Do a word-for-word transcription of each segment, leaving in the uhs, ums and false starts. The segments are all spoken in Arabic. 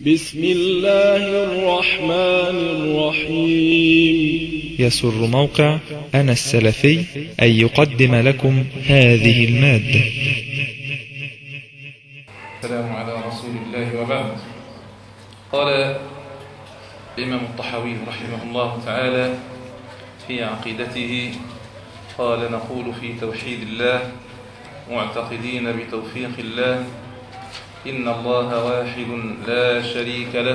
بسم الله الرحمن الرحيم. يسر موقع أنا السلفي أن يقدم لكم هذه المادة. السلام على رسول الله وبعد. قال الإمام الطحاوي رحمه الله تعالى في عقيدته: قال نقول في توحيد الله معتقدين بتوفيق الله إن الله واحد لا شريك له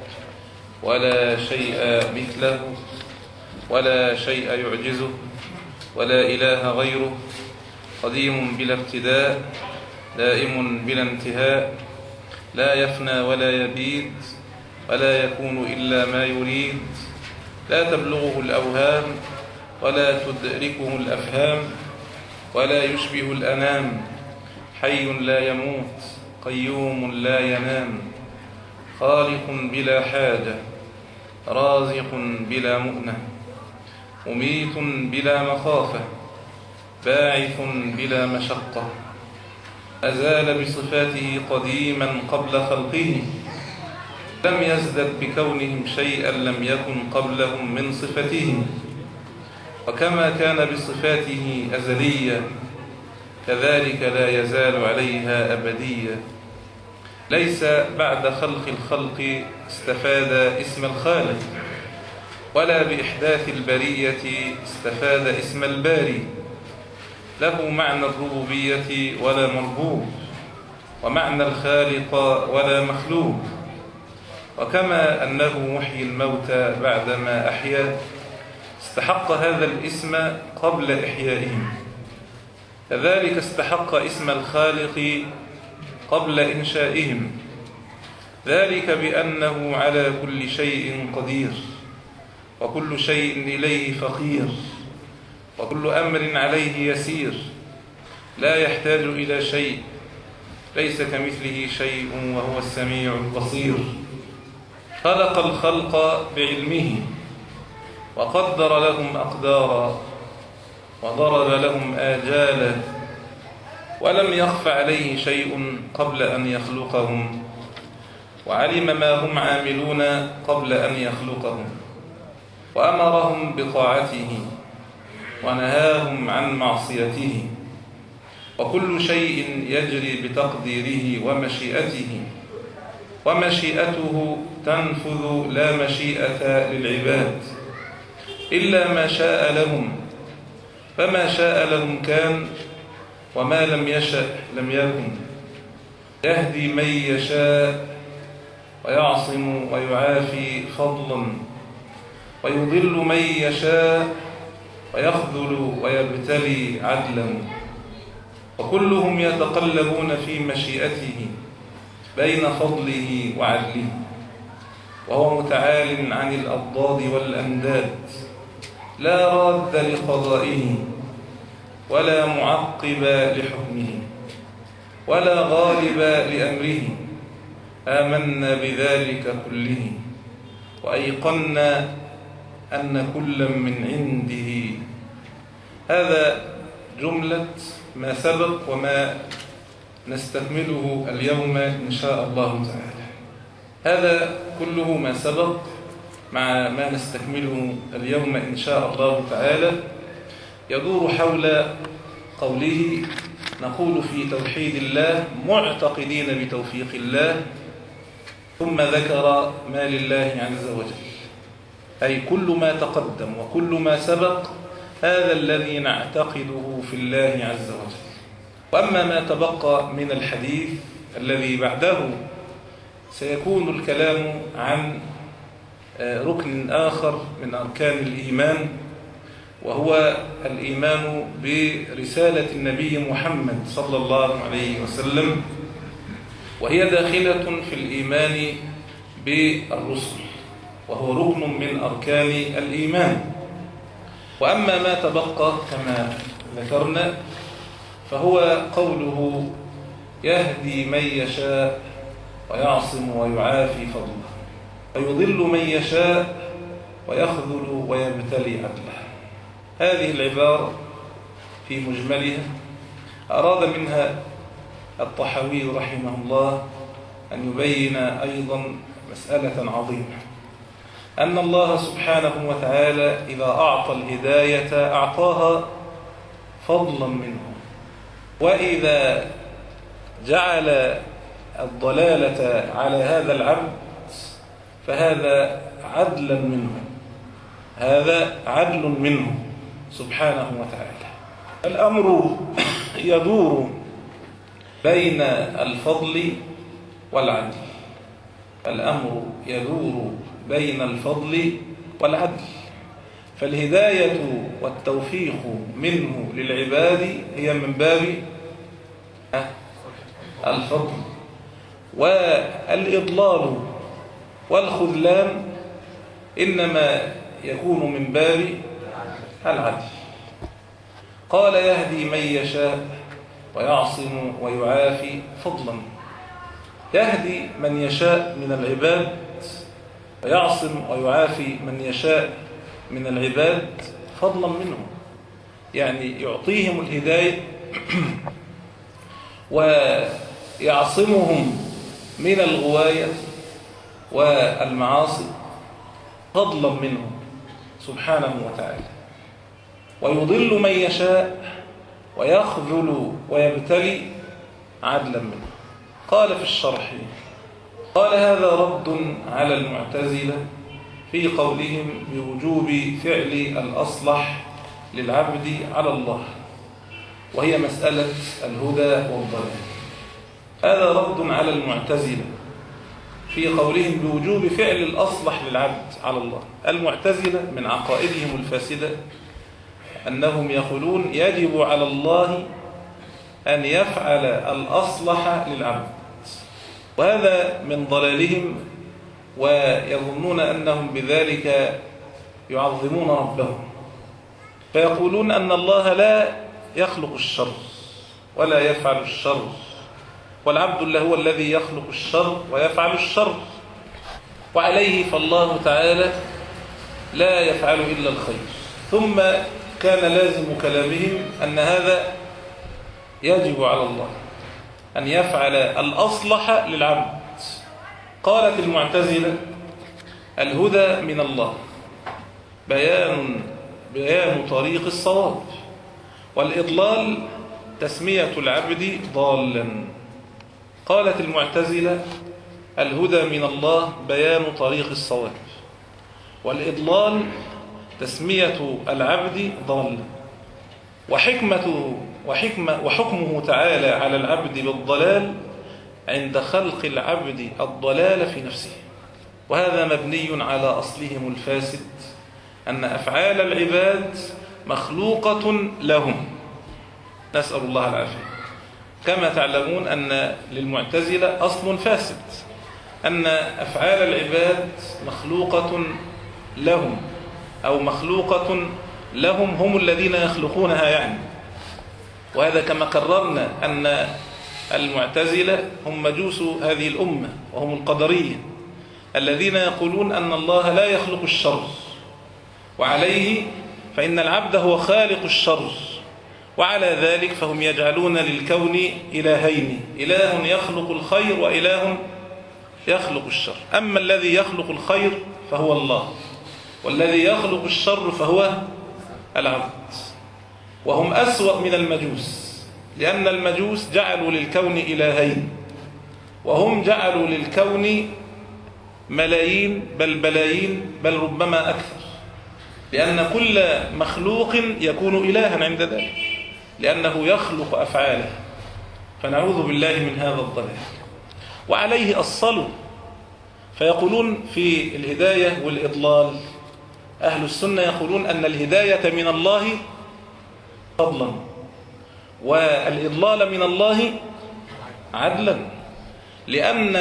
ولا شيء مثله ولا شيء يعجزه ولا إله غيره، قديم بلا ابتداء دائم بلا انتهاء، لا يفنى ولا يبيد ولا يكون إلا ما يريد، لا تبلغه الأوهام ولا تدركه الأفهام، ولا يشبه الأنام، حي لا يموت قيوم لا ينام، خالق بلا حاجة رازق بلا مؤنة، مميت بلا مخافة باعث بلا مشقة، أزال بصفاته قديما قبل خلقه، لم يزدد بكونهم شيئا لم يكن قبلهم من صفته، وكما كان بصفاته أزلية كذلك لا يزال عليها أبدية، ليس بعد خلق الخلق استفاد اسم الخالق، ولا بإحداث البرية استفاد اسم الباري، له معنى الربوبية ولا مربوب، ومعنى الخالق ولا مخلوق، وكما أنه محيي الموتى بعدما أحيا استحق هذا الاسم قبل إحيائهم، كذلك استحق اسم الخالق قبل إنشائهم، ذلك بأنه على كل شيء قدير، وكل شيء إليه فقير، وكل أمر عليه يسير، لا يحتاج إلى شيء، ليس كمثله شيء وهو السميع البصير، خلق الخلق بعلمه وقدر لهم أقدارا وضرب لهم آجالا، ولم يخف عليه شيء قبل أن يخلقهم، وعلم ما هم عاملون قبل أن يخلقهم، وأمرهم بطاعته ونهاهم عن معصيته، وكل شيء يجري بتقديره ومشيئته، ومشيئته تنفذ لا مشيئة للعباد إلا ما شاء لهم، فما شاء لهم كان، وما لم يشأ لم يكن، يهدي من يشاء ويعصم ويعافي فضلا، ويضل من يشاء ويخذل ويبتلي عدلا، وكلهم يتقلبون في مشيئته بين فضله وعدله، وهو متعال عن الأضداد والأنداد، لا راد لقضائه ولا معقب لحكمه ولا غالب لأمره، آمنا بذلك كله وأيقنا أن كلا من عنده. هذا جملة ما سبق وما نستكمله اليوم إن شاء الله تعالى. هذا كله ما سبق مع ما نستكمله اليوم إن شاء الله تعالى يدور حول قوله: نقول في توحيد الله معتقدين بتوفيق الله، ثم ذكر ما لله عز وجل، أي كل ما تقدم وكل ما سبق هذا الذي نعتقده في الله عز وجل. وأما ما تبقى من الحديث الذي بعده سيكون الكلام عن ركن آخر من أركان الإيمان، وهو الإيمان برسالة النبي محمد صلى الله عليه وسلم، وهي داخلة في الإيمان بالرسل، وهو ركن من أركان الإيمان. وأما ما تبقى كما ذكرنا فهو قوله: يهدي من يشاء ويعصم ويعافي فضله، ويضل من يشاء ويخذل ويبتلي عدله. هذه العبارة في مجملها أراد منها الطحاوي رحمه الله أن يبين أيضا مسألة عظيمة، أن الله سبحانه وتعالى إذا أعطى الهداية أعطاها فضلا منه، وإذا جعل الضلالة على هذا العبد فهذا عدلا منه، هذا عدل منه سبحانه وتعالى. الأمر يدور بين الفضل والعدل، الأمر يدور بين الفضل والعدل، فالهداية والتوفيق منه للعباد هي من باب الفضل، والإضلال والخذلان إنما يكون من باب العدل. قال يهدي من يشاء ويعصم ويعافي فضلا، يهدي من يشاء من العباد ويعصم ويعافي من يشاء من العباد فضلا منه، يعني يعطيهم الهداية ويعصمهم من الغواية والمعاصي فضلا منه سبحانه وتعالى، ويضل من يشاء ويخذل ويبتلي عدلا منه. قال في الشرح: قال هذا رد على المعتزلة في قولهم بوجوب فعل الأصلح للعبد على الله، وهي مسألة الهدى والضلال. هذا رد على المعتزلة في قولهم بوجوب فعل الأصلح للعبد على الله. المعتزلة من عقائدهم الفاسدة أنهم يقولون يجب على الله أن يفعل الأصلح للعبد، وهذا من ضلالهم، ويظنون أنهم بذلك يعظمون ربهم، فيقولون أن الله لا يخلق الشر ولا يفعل الشر، والعبد اللي هو الذي يخلق الشر ويفعل الشر، وعليه فالله تعالى لا يفعل إلا الخير. ثم كان لازم كلامهم أن هذا يجب على الله أن يفعل الأصلح للعبد. قالت المعتزلة: الهدى من الله، بيان بيان طريق الصواب، والإضلال تسمية العبد ضالا. قالت المعتزلة: الهدى من الله بيان طريق الصواب، والإضلال تسمية العبد ضالا. وحكمته وحكمة وحكمه تعالى على العبد بالضلال عند خلق العبد الضلال في نفسه، وهذا مبني على أصلهم الفاسد، أن أفعال العباد مخلوقة لهم، نسأل الله العافية. كما تعلمون أن للمعتزلة أصل فاسد، أن أفعال العباد مخلوقة لهم، أو مخلوقة لهم هم الذين يخلقونها يعني. وهذا كما قررنا أن المعتزلة هم مجوس هذه الأمة، وهم القدرية الذين يقولون أن الله لا يخلق الشر، وعليه فإن العبد هو خالق الشر، وعلى ذلك فهم يجعلون للكون إلهين، إله يخلق الخير وإله يخلق الشر. أما الذي يخلق الخير فهو الله، والذي يخلق الشر فهو العبد. وهم أسوأ من المجوس، لأن المجوس جعلوا للكون إلهين، وهم جعلوا للكون ملايين بل بلايين بل ربما أكثر، لأن كل مخلوق يكون إلها عند ذلك، لأنه يخلق أفعاله. فنعوذ بالله من هذا الضلال. وعليه أصلوا فيقولون في الهداية والإضلال، أهل السنة يقولون أن الهداية من الله فضلا، والإضلال من الله عدلا، لأن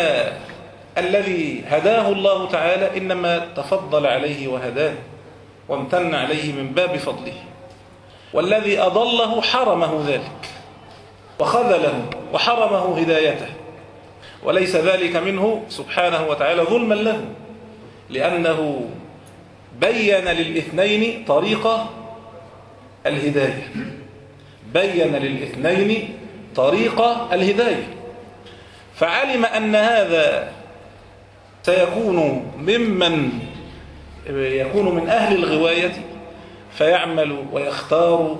الذي هداه الله تعالى إنما تفضل عليه وهداه وامتن عليه من باب فضله، والذي أضله حرمه ذلك وخذله وحرمه هدايته، وليس ذلك منه سبحانه وتعالى ظلما له، لأنه بين للاثنين طريق الهداية، بين للاثنين طريق الهداية. فعلم أن هذا سيكون ممن يكون من أهل الغواية، فيعمل ويختار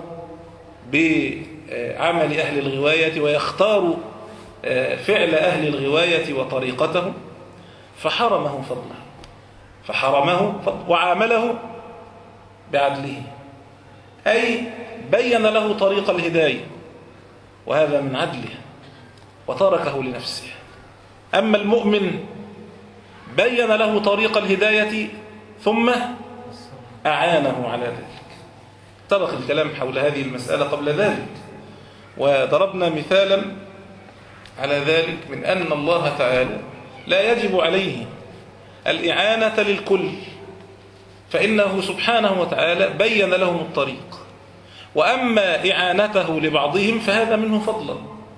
بعمل أهل الغواية ويختار فعل أهل الغواية وطريقتهم، فحرمه فضله فحرمه فضله وعامله بعدله، أي بين له طريق الهداية وهذا من عدله وتركه لنفسه. أما المؤمن بين له طريق الهداية ثم أعانه على ذلك. سبق الكلام حول هذه المسألة قبل ذلك، وضربنا مثالا على ذلك من أن الله تعالى لا يجب عليه الإعانة للكل، فإنه سبحانه وتعالى بين لهم الطريق، وأما إعانته لبعضهم فهذا منه فضلا،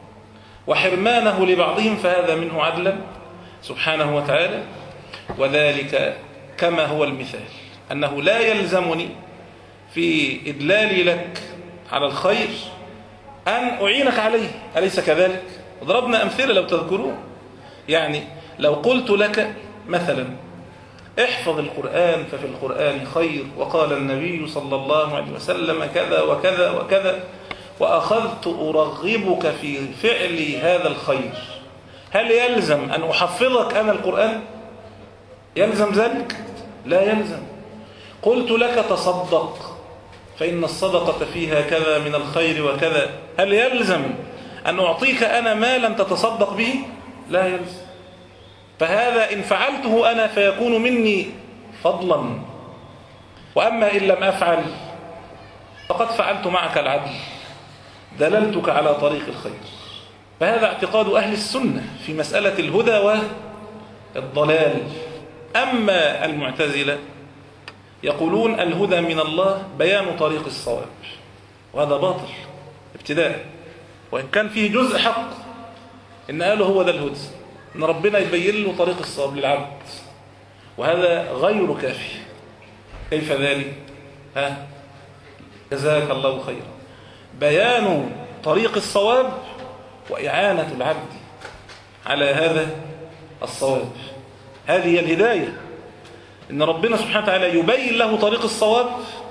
وحرمانه لبعضهم فهذا منه عدلا سبحانه وتعالى. وذلك كما هو المثال أنه لا يلزمني في إدلالي لك على الخير أن أعينك عليه، أليس كذلك؟ ضربنا أمثلة لو تذكرون، يعني لو قلت لك مثلا احفظ القرآن ففي القرآن خير، وقال النبي صلى الله عليه وسلم كذا وكذا وكذا، وأخذت أرغبك في فعل هذا الخير، هل يلزم أن أحفظك أنا القرآن؟ يلزم ذلك؟ لا يلزم. قلت لك تصدق فإن الصدقة فيها كذا من الخير وكذا، هل يلزم أن أعطيك أنا مالا تتصدق به؟ لا يلزم. فهذا إن فعلته أنا فيكون مني فضلا، وأما إن لم أفعل فقد فعلت معك العدل، دللتك على طريق الخير. فهذا اعتقاد أهل السنة في مسألة الهدى والضلال. أما المعتزلة يقولون الهدى من الله بيان طريق الصواب، وهذا باطل ابتداء، وإن كان فيه جزء حق إن قالوا هو ده الهدى، إن ربنا يبين له طريق الصواب للعبد، وهذا غير كافي. كيف ذلك؟ ها جزاك الله خيرا. بيان طريق الصواب وإعانة العبد على هذا الصواب، هذه هي الهداية، إن ربنا سبحانه وتعالى يبين له طريق الصواب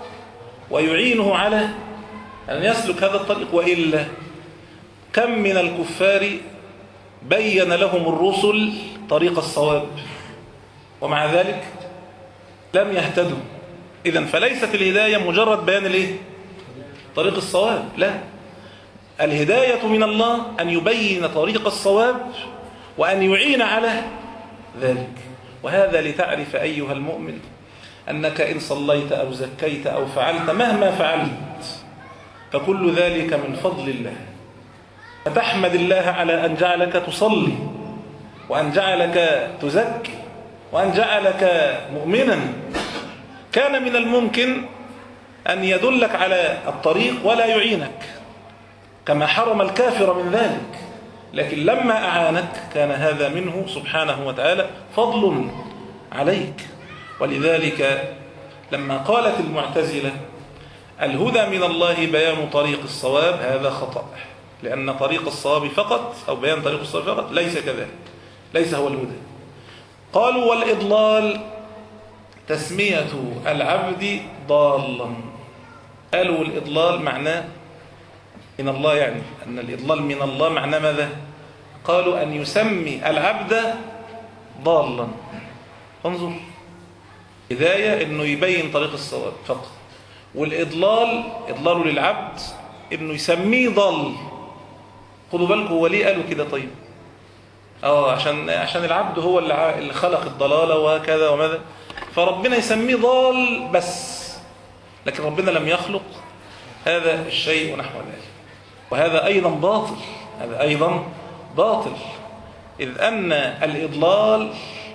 ويعينه على أن يسلك هذا الطريق. وإلا كم من الكفار بين لهم الرسل طريق الصواب ومع ذلك لم يهتدوا. إذن فليست الهداية مجرد بيان الايه؟ طريق الصواب، لا، الهداية من الله أن يبين طريق الصواب وأن يعين على ذلك. وهذا لتعرف أيها المؤمن أنك إن صليت أو زكيت أو فعلت مهما فعلت فكل ذلك من فضل الله، فتحمد الله على أن جعلك تصلي وأن جعلك تزكي وأن جعلك مؤمنا. كان من الممكن أن يدلك على الطريق ولا يعينك كما حرم الكافر من ذلك، لكن لما أعانك كان هذا منه سبحانه وتعالى فضل عليك. ولذلك لما قالت المعتزلة الهدى من الله بيان طريق الصواب، هذا خطأ، لأن طريق الصواب فقط أو بيان طريق الصواب فقط ليس كذلك، ليس هو الهدى. قالوا والإضلال تسمية العبد ضالا. قالوا الإضلال معناه من الله، يعني أن الإضلال من الله معناه ماذا؟ قالوا أن يسمي العبد ضالا. انظر، هداية إنه يبين طريق الصواب فقط، والإضلال إضلاله للعبد إنه يسميه ضال. خدوا بالكم هو ليه قالوا كده؟ طيب اه عشان عشان العبد هو اللي خلق الضلالة وكذا وماذا، فربنا يسميه ضال بس، لكن ربنا لم يخلق هذا الشيء نحو ذلك. وهذا أيضا باطل، هذا أيضا باطل، إذ أن الإضلال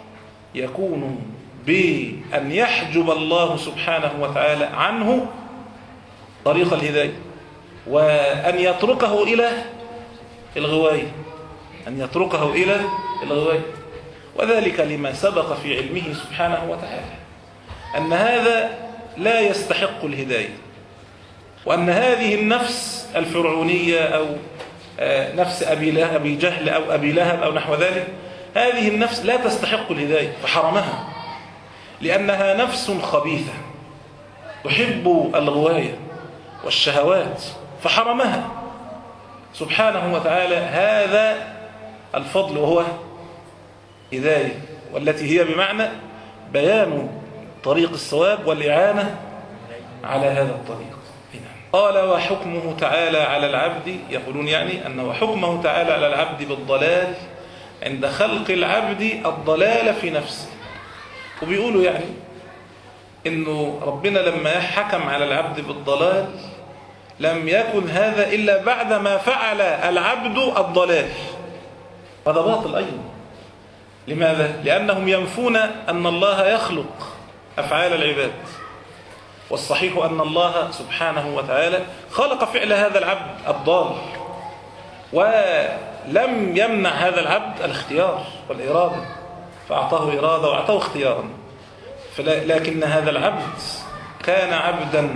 يكون بأن يحجب الله سبحانه وتعالى عنه طريق الهداية، وأن يتركه إلى الغواية، أن يتركه إلى الغواية. وذلك لما سبق في علمه سبحانه وتعالى أن هذا لا يستحق الهداية، وأن هذه النفس الفرعونية أو نفس أبي, أبي جهل أو أبي لهب أو نحو ذلك، هذه النفس لا تستحق الهداية فحرمها، لأنها نفس خبيثة تحب الغواية والشهوات فحرمها سبحانه وتعالى. هذا الفضل وهو هداية، والتي هي بمعنى بيان طريق الصواب والإعانة على هذا الطريق. قال وحكمه تعالى على العبد، يقولون يعني أنه حكمه تعالى على العبد بالضلال عند خلق العبد الضلال في نفسه. وبيقولوا يعني إنه ربنا لما حكم على العبد بالضلال لم يكن هذا إلا بعدما فعل العبد الضلال، هذا باطل أيضا. لماذا؟ لأنهم ينفون أن الله يخلق أفعال العباد، والصحيح أن الله سبحانه وتعالى خلق فعل هذا العبد الضال، ولم يمنع هذا العبد الاختيار والإرادة، فأعطاه إرادة وأعطاه اختيارا، لكن هذا العبد كان عبدا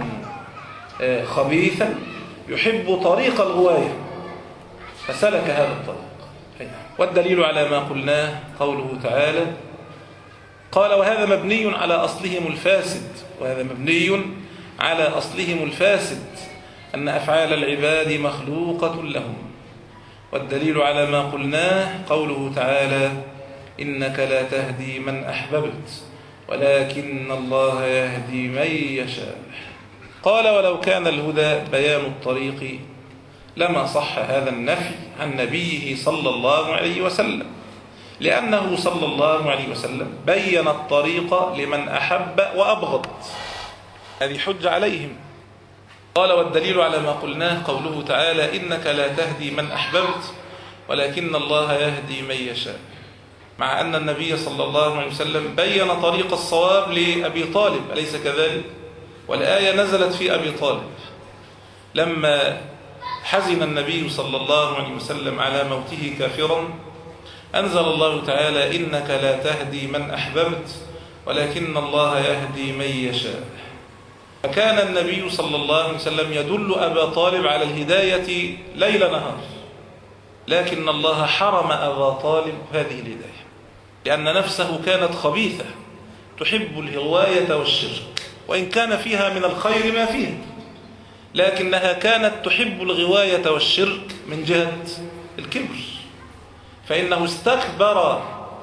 خبيثا يحب طريق الغواية فسلك هذا الطريق. والدليل على ما قلناه قوله تعالى قال وهذا مبني على أصلهم الفاسد، وهذا مبني على أصلهم الفاسد أن أفعال العباد مخلوقة لهم. والدليل على ما قلناه قوله تعالى إنك لا تهدي من أحببت ولكن الله يهدي من يشاء. قال ولو كان الهدى بيان الطريق لما صح هذا النفي عن نبيه صلى الله عليه وسلم، لأنه صلى الله عليه وسلم بين الطريق لمن أحب وأبغض، هذه حجة عليهم. قال والدليل على ما قلناه قوله تعالى إنك لا تهدي من أحببت ولكن الله يهدي من يشاء، مع أن النبي صلى الله عليه وسلم بين طريق الصواب لأبي طالب، أليس كذلك؟ والآية نزلت في أبي طالب لما حزن النبي صلى الله عليه وسلم على موته كافرا، أنزل الله تعالى إنك لا تهدي من أحببت ولكن الله يهدي من يشاء. فكان النبي صلى الله عليه وسلم يدل أبا طالب على الهداية ليل نهار، لكن الله حرم أبا طالب هذه الهداية لأن نفسه كانت خبيثة تحب الهواية والشرك، وإن كان فيها من الخير ما فيها، لكنها كانت تحب الغواية والشرك من جهة الكبر، فإنه استكبر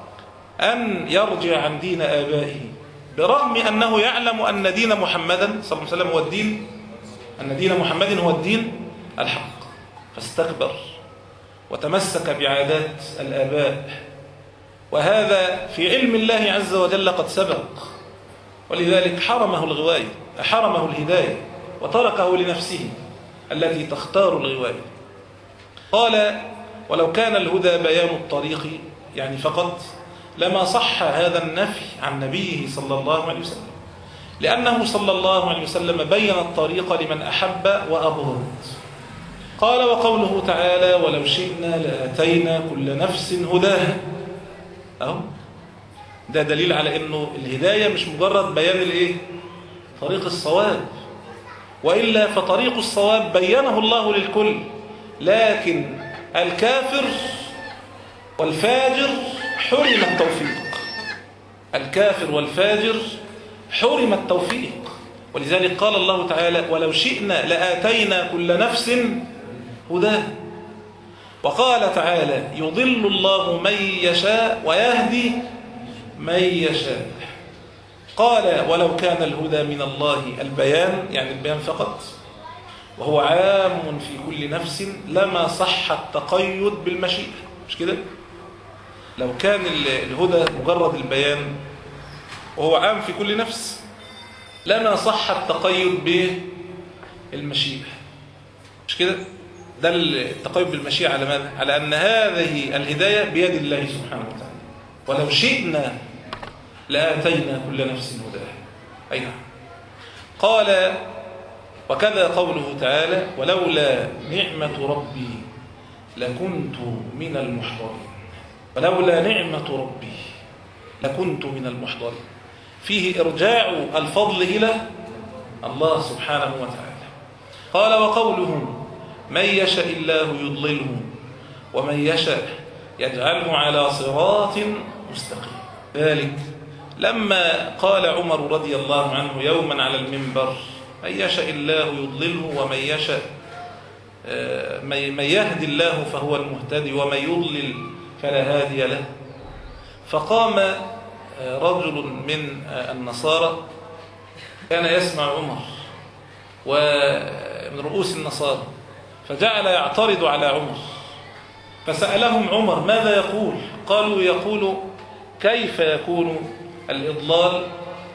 أن يرجع عن دين آبائه برغم أنه يعلم أن دين محمدا صلى الله عليه وسلم هو الدين، أن دين محمد هو الدين الحق، فاستكبر وتمسك بعادات الآباء، وهذا في علم الله عز وجل قد سبق، ولذلك حرمه الغواية، حرمه الهداية وتركه لنفسه التي تختار الغواية. قال ولو كان الهدى بيان الطريق يعني فقط لما صح هذا النفي عن نبيه صلى الله عليه وسلم، لأنه صلى الله عليه وسلم بين الطريق لمن أحب وأبغض. قال وقوله تعالى ولو شئنا لآتينا كل نفس هداها، أهو ده دليل على أنه الهداية مش مجرد بيان الإيه؟ طريق الصواب، وإلا فطريق الصواب بينه الله للكل، لكن الكافر والفاجر حرم التوفيق، الكافر والفاجر حرم التوفيق. ولذلك قال الله تعالى ولو شئنا لآتينا كل نفس هداه. وقال تعالى يضل الله من يشاء ويهدي من يشاء. قال ولو كان الهدى من الله البيان يعني البيان فقط، وهو عام في كل نفس لما صح التقيد بالمشيئة، مش كده؟ لو كان الهدى مجرد البيان وهو عام في كل نفس لما صح التقيد بالمشيئة، مش كده؟ ده التقيد بالمشيئة على ماذا؟ على أن هذه الهداية بيد الله سبحانه وتعالى، ولو شئنا لآتينا كل نفس هداها. أي نعم. قال وكذا قوله تعالى ولولا نعمة ربي لكنت من المحضرين، ولولا نعمة ربي لكنت من المحضرين، فيه إرجاع الفضل إلى الله سبحانه وتعالى. قال وقوله من يشاء الله يضلله ومن يشاء يجعله على صراط مستقيم. ذلك لما قال عمر رضي الله عنه يوما على المنبر: من يشاء الله يضلله ومن يشاء من يهدي الله فهو المهتدي ومن يضلل فلا هادي له. فقام رجل من النصارى كان يسمع عمر ومن رؤوس النصارى، فجعل يعترض على عمر، فسألهم عمر: ماذا يقول؟ قالوا: يقول كيف يكون الإضلال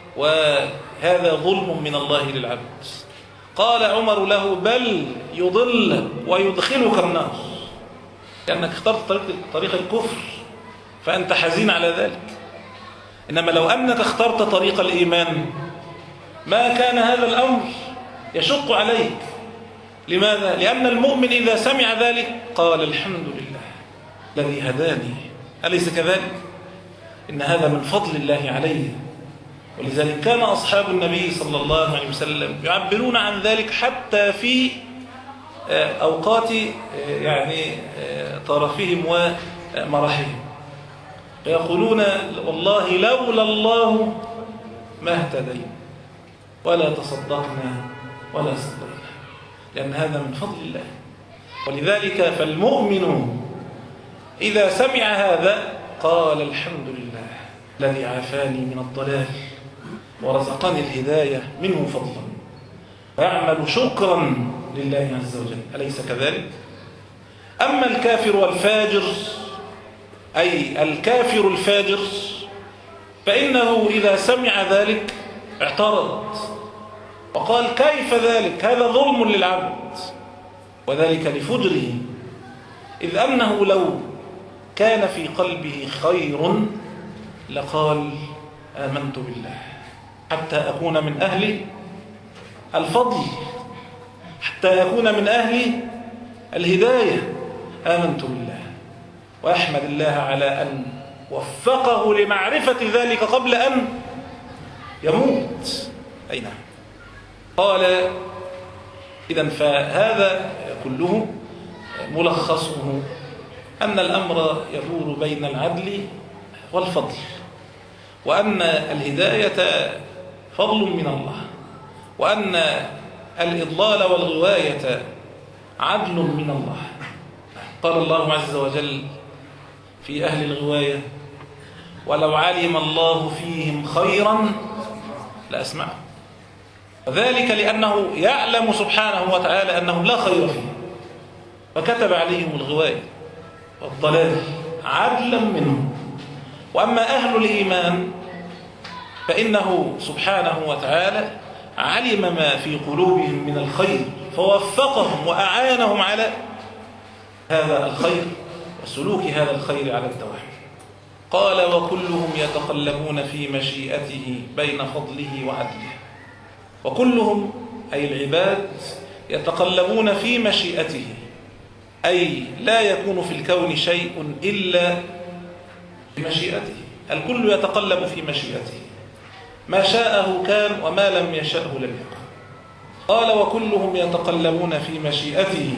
وهذا ظلم من الله للعبد؟ قال عمر له: بل يضل ويدخلك النار، لأنك اخترت طريق, طريق الكفر فأنت حزين على ذلك. إنما لو أنك اخترت طريق الإيمان ما كان هذا الأمر يشق عليك. لماذا؟ لأن المؤمن إذا سمع ذلك قال: الحمد لله الذي هداني. أليس كذلك؟ إن هذا من فضل الله عليه. ولذلك كان أصحاب النبي صلى الله عليه وسلم يعبرون عن ذلك حتى في أوقات يعني طرفهم ومرحهم، فيقولون: والله لولا الله ما اهتدينا ولا تصدقنا ولا صلينا، لأن هذا من فضل الله. ولذلك فالمؤمن إذا سمع هذا قال: الحمد لله الذي عافاني من الضلال ورزقني الهداية منه فضلا، ويعمل شكرا لله عز وجل. أليس كذلك؟ أما الكافر والفاجر، أي الكافر الفاجر، فإنه إذا سمع ذلك اعترض وقال: كيف ذلك؟ هذا ظلم للعبد، وذلك لفجره، إذ أنه لو كان في قلبه خير لقال: آمنت بالله حتى أكون من أهل الفضل، حتى يكون من أهل الهداية. آمنت بالله، وأحمد الله على أن وفقه لمعرفة ذلك قبل أن يموت. أي نعم. قال: إذن فهذا كله ملخصه أن الأمر يدور بين العدل والفضل، وأن الهداية فضل من الله، وأن الإضلال والغواية عدل من الله. قال الله عز وجل في أهل الغواية: ولو علم الله فيهم خيرا لأسمعهم. وذلك لأنه يعلم سبحانه وتعالى أنهم لا خير فيهم، فكتب عليهم الغواية والضلال عدلا منهم. وأما أهل الإيمان فإنه سبحانه وتعالى علم ما في قلوبهم من الخير فوفقهم وأعانهم على هذا الخير وسلوك هذا الخير على الدوام. قال: وكلهم يتقلبون في مشيئته بين فضله وعدله. وكلهم أي العباد يتقلبون في مشيئته، أي لا يكون في الكون شيء إلا بمشيئته، الكل يتقلب في مشيئته، ما شاءه كان وما لم يشأه لم يكن. قال: وكلهم يتقلبون في مشيئته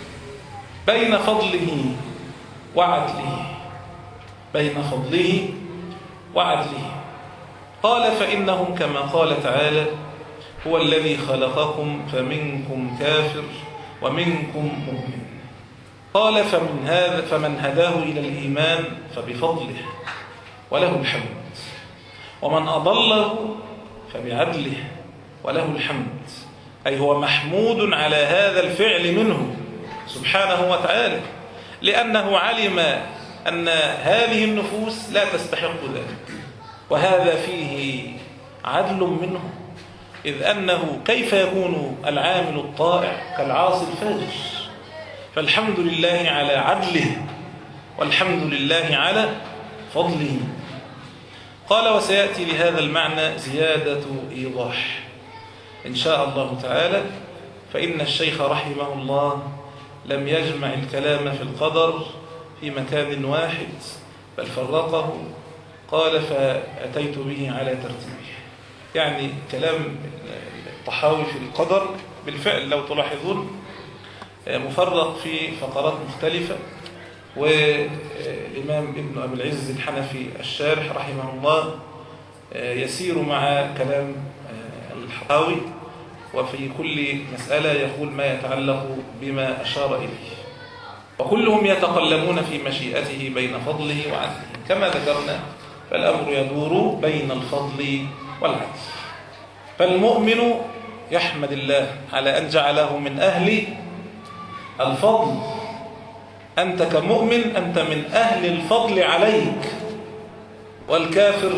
بين فضله وعدله، بين فضله وعدله. قال: فإنهم كما قال تعالى: هو الذي خلقكم فمنكم كافر ومنكم مؤمن. قال: فمن هذا فمن هداه إلى الإيمان فبفضله وله الحمد، ومن أضله فبعدله وله الحمد، أي هو محمود على هذا الفعل منه سبحانه وتعالى، لأنه علم أن هذه النفوس لا تستحق ذلك، وهذا فيه عدل منه، إذ أنه كيف يكون العامل الطائع كالعاصي الفاجر؟ فالحمد لله على عدله والحمد لله على فضله. قال: وسيأتي لهذا المعنى زيادة إيضاح إن شاء الله تعالى، فإن الشيخ رحمه الله لم يجمع الكلام في القدر في مكان واحد بل فرقه. قال: فأتيت به على ترتيبه، يعني كلام الطحاوي في القدر بالفعل لو تلاحظون مفرق في فقرات مختلفة، والإمام ابن أبي العز الحنفي الشارح رحمه الله يسير مع كلام الحطاوي، وفي كل مسألة يقول ما يتعلق بما أشار إليه، وكلهم يتقلمون في مشيئته بين فضله وعدله كما ذكرنا، فالأمر يدور بين الفضل والعدل. فالمؤمن يحمد الله على أن جعله من أهل الفضل. أنت كمؤمن أنت من أهل الفضل عليك، والكافر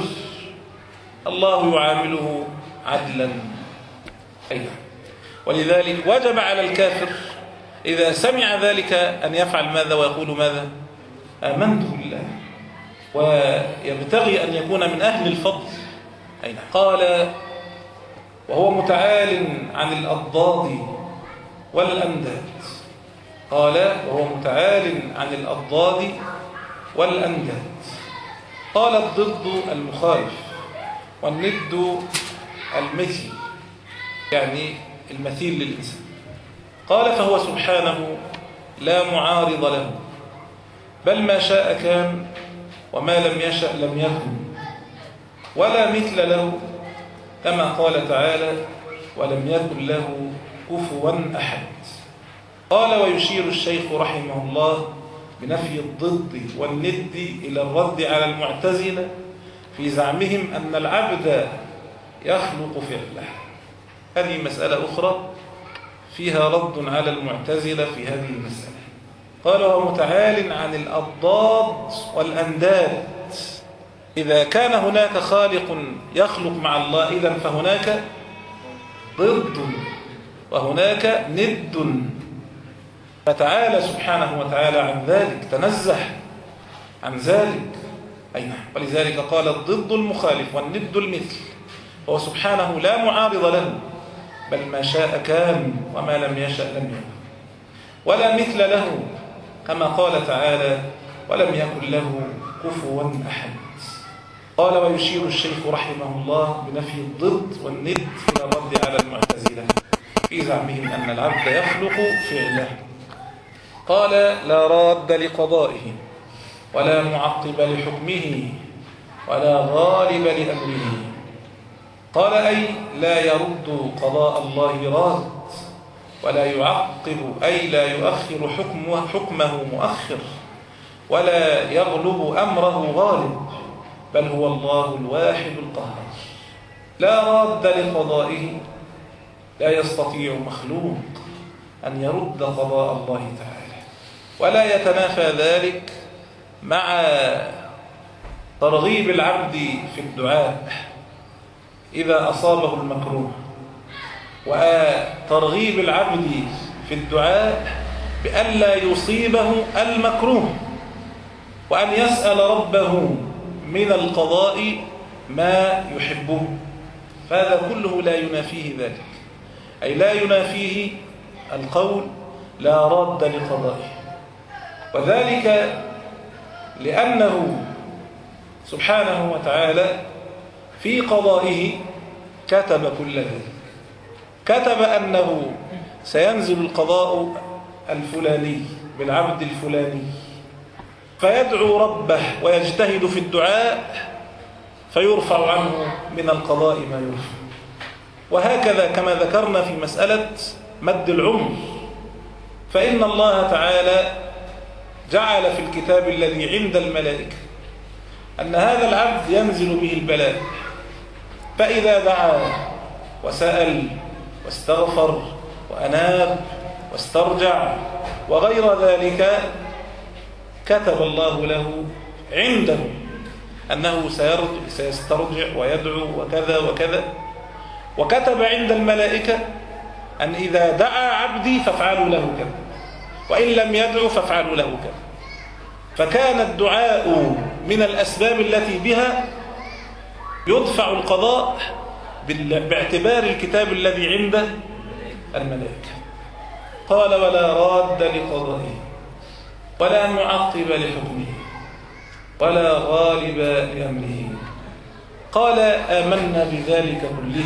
الله يعامله عدلا أيضا. ولذلك وجب على الكافر إذا سمع ذلك أن يفعل ماذا ويقول ماذا؟ آمنت بالله، ويبتغي أن يكون من أهل الفضل. أين قال وهو متعال عن الأضداد والأنداد، قال وهو متعال عن الأضداد والأنداد. قال الضد المخالف والند المثل، يعني المثيل للإنسان. قال فهو سبحانه لا معارض له، بل ما شاء كان وما لم يشأ لم يكن، ولا مثل له، كما قال تعالى ولم يكن له كفوا أحد. قال ويشير الشيخ رحمه الله بنفي الضد والند إلى الرد على المعتزلة في زعمهم أن العبد يخلق فعله. هذه مسألة أخرى فيها رد على المعتزلة في هذه المسألة. قال هو متعال عن الأضداد والأنداد. إذا كان هناك خالق يخلق مع الله إذن فهناك ضد وهناك ند، فتعالى سبحانه وتعالى عن ذلك، تنزه عن ذلك. أي نعم. ولذلك قال الضد المخالف والند المثل، هو سبحانه لا معارض له، بل ما شاء كان وما لم يشأ لم يكن، ولا مثل له، كما قال تعالى ولم يكن له كفوا أحد. قال ويشير الشيخ رحمه الله بنفي الضد والند إلى الرد على المعتزلة في زعمهم أن العبد يخلق فعله. قال لا راد لقضائه ولا معقب لحكمه ولا غالب لأمره. قال أي لا يرد قضاء الله راد، ولا يعقب أي لا يؤخر حكمه, حكمه مؤخر، ولا يغلب أمره غالب، بل هو الله الواحد القهار. لا راد لقضائه، لا يستطيع مخلوق أن يرد قضاء الله تعالى، ولا يتنافى ذلك مع ترغيب العبد في الدعاء إذا أصابه المكروه، وترغيب العبد في الدعاء بألا يصيبه المكروه، وأن يسأل ربه من القضاء ما يحبه. فهذا كله لا ينافيه ذلك، أي لا ينافيه القول لا راد لقضائه، وذلك لأنه سبحانه وتعالى في قضائه كتب كل ذلك. كتب أنه سينزل القضاء الفلاني بالعبد الفلاني، فيدعو ربه ويجتهد في الدعاء فيرفع عنه من القضاء ما يرفع. وهكذا كما ذكرنا في مسألة مد العمر، فإن الله تعالى جعل في الكتاب الذي عند الملائكة أن هذا العبد ينزل به البلاء، فإذا دعا وسأل واستغفر وأناب واسترجع وغير ذلك كتب الله له عنده أنه سيسترجع ويدعو وكذا وكذا. وكتب عند الملائكة أن إذا دعا عبدي فافعلوا له كذا، وإن لم يدعو فافعلوا له كذا. فكان الدعاء من الأسباب التي بها يدفع القضاء باعتبار الكتاب الذي عند الملائكة. قال ولا راد لقضائه ولا معقب لحكمه ولا غالب لأمره. قال آمنا بذلك كله،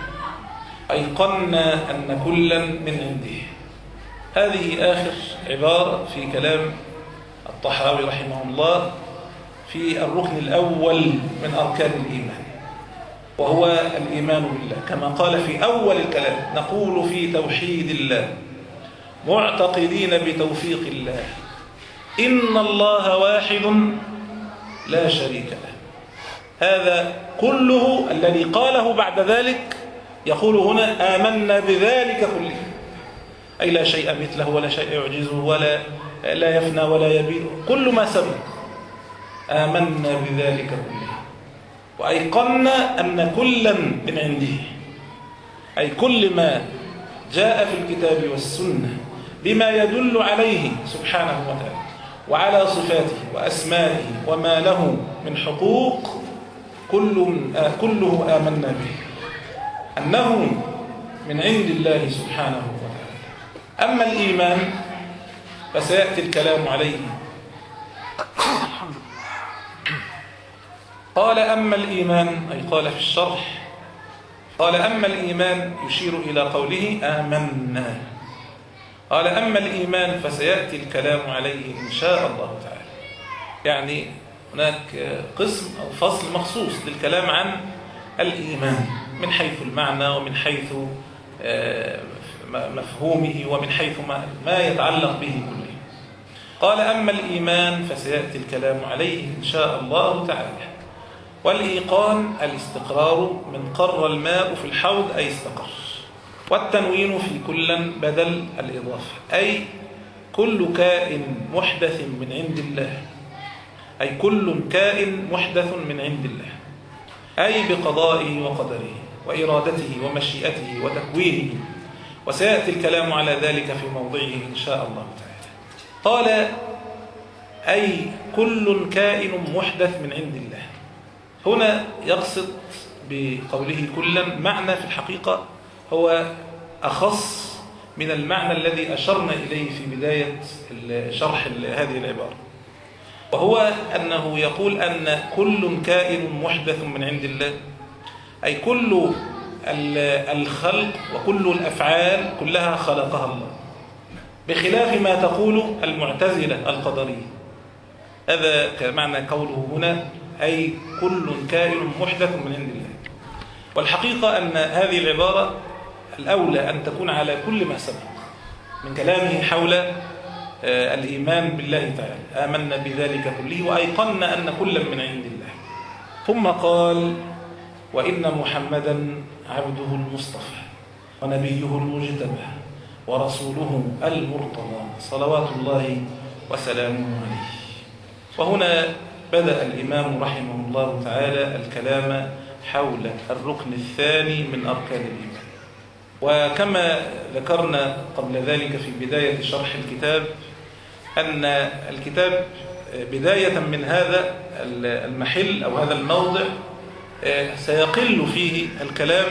أيقنا أن كلا من عنده. هذه آخر عبارة في كلام الطحاوي رحمه الله في الركن الأول من أركان الإيمان، وهو الإيمان بالله، كما قال في أول الكلام: نقول في توحيد الله معتقدين بتوفيق الله إن الله واحد لا شريك له. هذا كله الذي قاله بعد ذلك يقول هنا: آمنا بذلك كله، أي لا شيء مثله ولا شيء يعجزه ولا لا يفنى ولا يبيد، كل ما سبق آمنا بذلك كله، وأيقنا أن كلا من عنده، أي كل ما جاء في الكتاب والسنة بما يدل عليه سبحانه وتعالى وعلى صفاته وأسمائه وما له من حقوق كل كله آمنا به أنه من عند الله سبحانه وتعالى. أما الإيمان فسيأتي الكلام عليه. قال: أما الإيمان، أي قال في الشرح، قال: أما الإيمان يشير إلى قوله آمنا. قال: أما الإيمان فسيأتي الكلام عليه إن شاء الله تعالى. يعني هناك قسم أو فصل مخصوص للكلام عن الإيمان من حيث المعنى ومن حيث مفهومه ومن حيث ما يتعلق به كله. قال: أما الإيمان فسيأتي الكلام عليه إن شاء الله تعالى. والإيقان الاستقرار من قر الماء في الحوض، أي استقر، والتنوين في كلا بدل الإضافة، أي كل كائن محدث من عند الله، أي كل كائن محدث من عند الله، أي بقضائه وقدره وإرادته ومشيئته وتكوينه، وسيأتي الكلام على ذلك في موضعه إن شاء الله تعالى. قال: أي كل كائن محدث من عند الله. هنا يقصد بقوله كلا معنى في الحقيقة هو أخص من المعنى الذي أشرنا إليه في بداية شرح هذه العبارة، وهو أنه يقول أن كل كائن محدث من عند الله، أي كل الخلق وكل الأفعال كلها خلقها الله، بخلاف ما تقول المعتزلة القدرية. هذا كمعنى قوله هنا أي كل كائن محدث من عند الله. والحقيقة أن هذه العبارة الأولى أن تكون على كل ما سبق من كلامه حول الإيمان بالله تعالى: آمنا بذلك كله وأيقنا أن كلا من عند الله. ثم قال: وإن محمدا عبده المصطفى ونبيه المجتبى ورسوله المرتضى صلوات الله وسلامه عليه. وهنا بدأ الإمام رحمه الله تعالى الكلام حول الركن الثاني من أركان الإيمان. وكما ذكرنا قبل ذلك في بداية شرح الكتاب أن الكتاب بداية من هذا المحل أو هذا الموضع سيقل فيه الكلام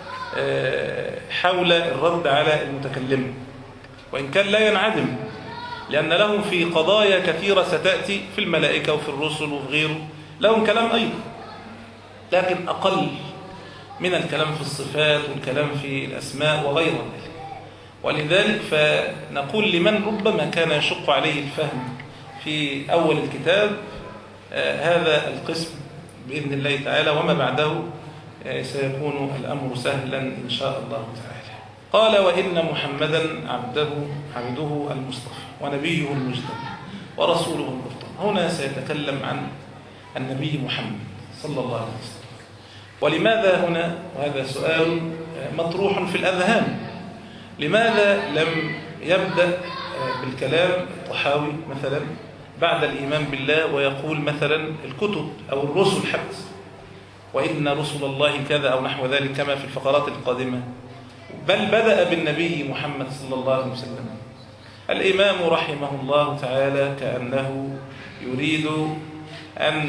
حول الرد على المتكلم، وإن كان لا ينعدم، لأن لهم في قضايا كثيرة ستأتي في الملائكة وفي الرسل وفي غيره لهم كلام أيضا، لكن أقل من الكلام في الصفات والكلام في الأسماء وغير ذلك. ولذلك فنقول لمن ربما كان يشق عليه الفهم في أول الكتاب آه هذا القسم بإذن الله تعالى، وما بعده آه سيكون الأمر سهلا إن شاء الله تعالى. قال: وإن محمدا عبده عبده المصطفى ونبيه المجتبى ورسوله المرتضى. هنا سيتكلم عن النبي محمد صلى الله عليه وسلم. ولماذا هنا؟ وهذا سؤال مطروح في الأذهان. لماذا لم يبدأ بالكلام الطحاوي مثلا بعد الإيمان بالله ويقول مثلا الكتب أو الرسل حتى وإن رسل الله كذا أو نحو ذلك كما في الفقرات القادمة، بل بدأ بالنبي محمد صلى الله عليه وسلم؟ الإمام رحمه الله تعالى كأنه يريد أن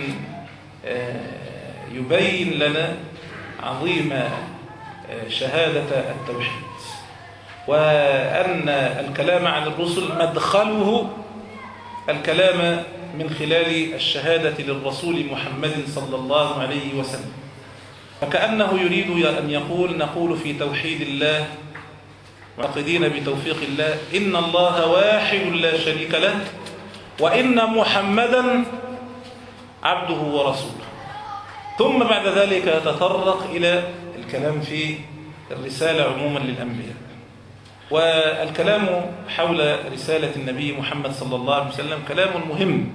يبين لنا عظيم شهادة التوحيد، وأن الكلام عن الرسل مدخله الكلام من خلال الشهادة للرسول محمد صلى الله عليه وسلم. فكأنه يريد أن يقول نقول في توحيد الله معتقدين بتوفيق الله إن الله واحد لا شريك له وإن محمدا عبده ورسوله. ثم بعد ذلك يتطرق إلى الكلام في الرسالة عموما للأنبياء. والكلام حول رسالة النبي محمد صلى الله عليه وسلم كلام مهم،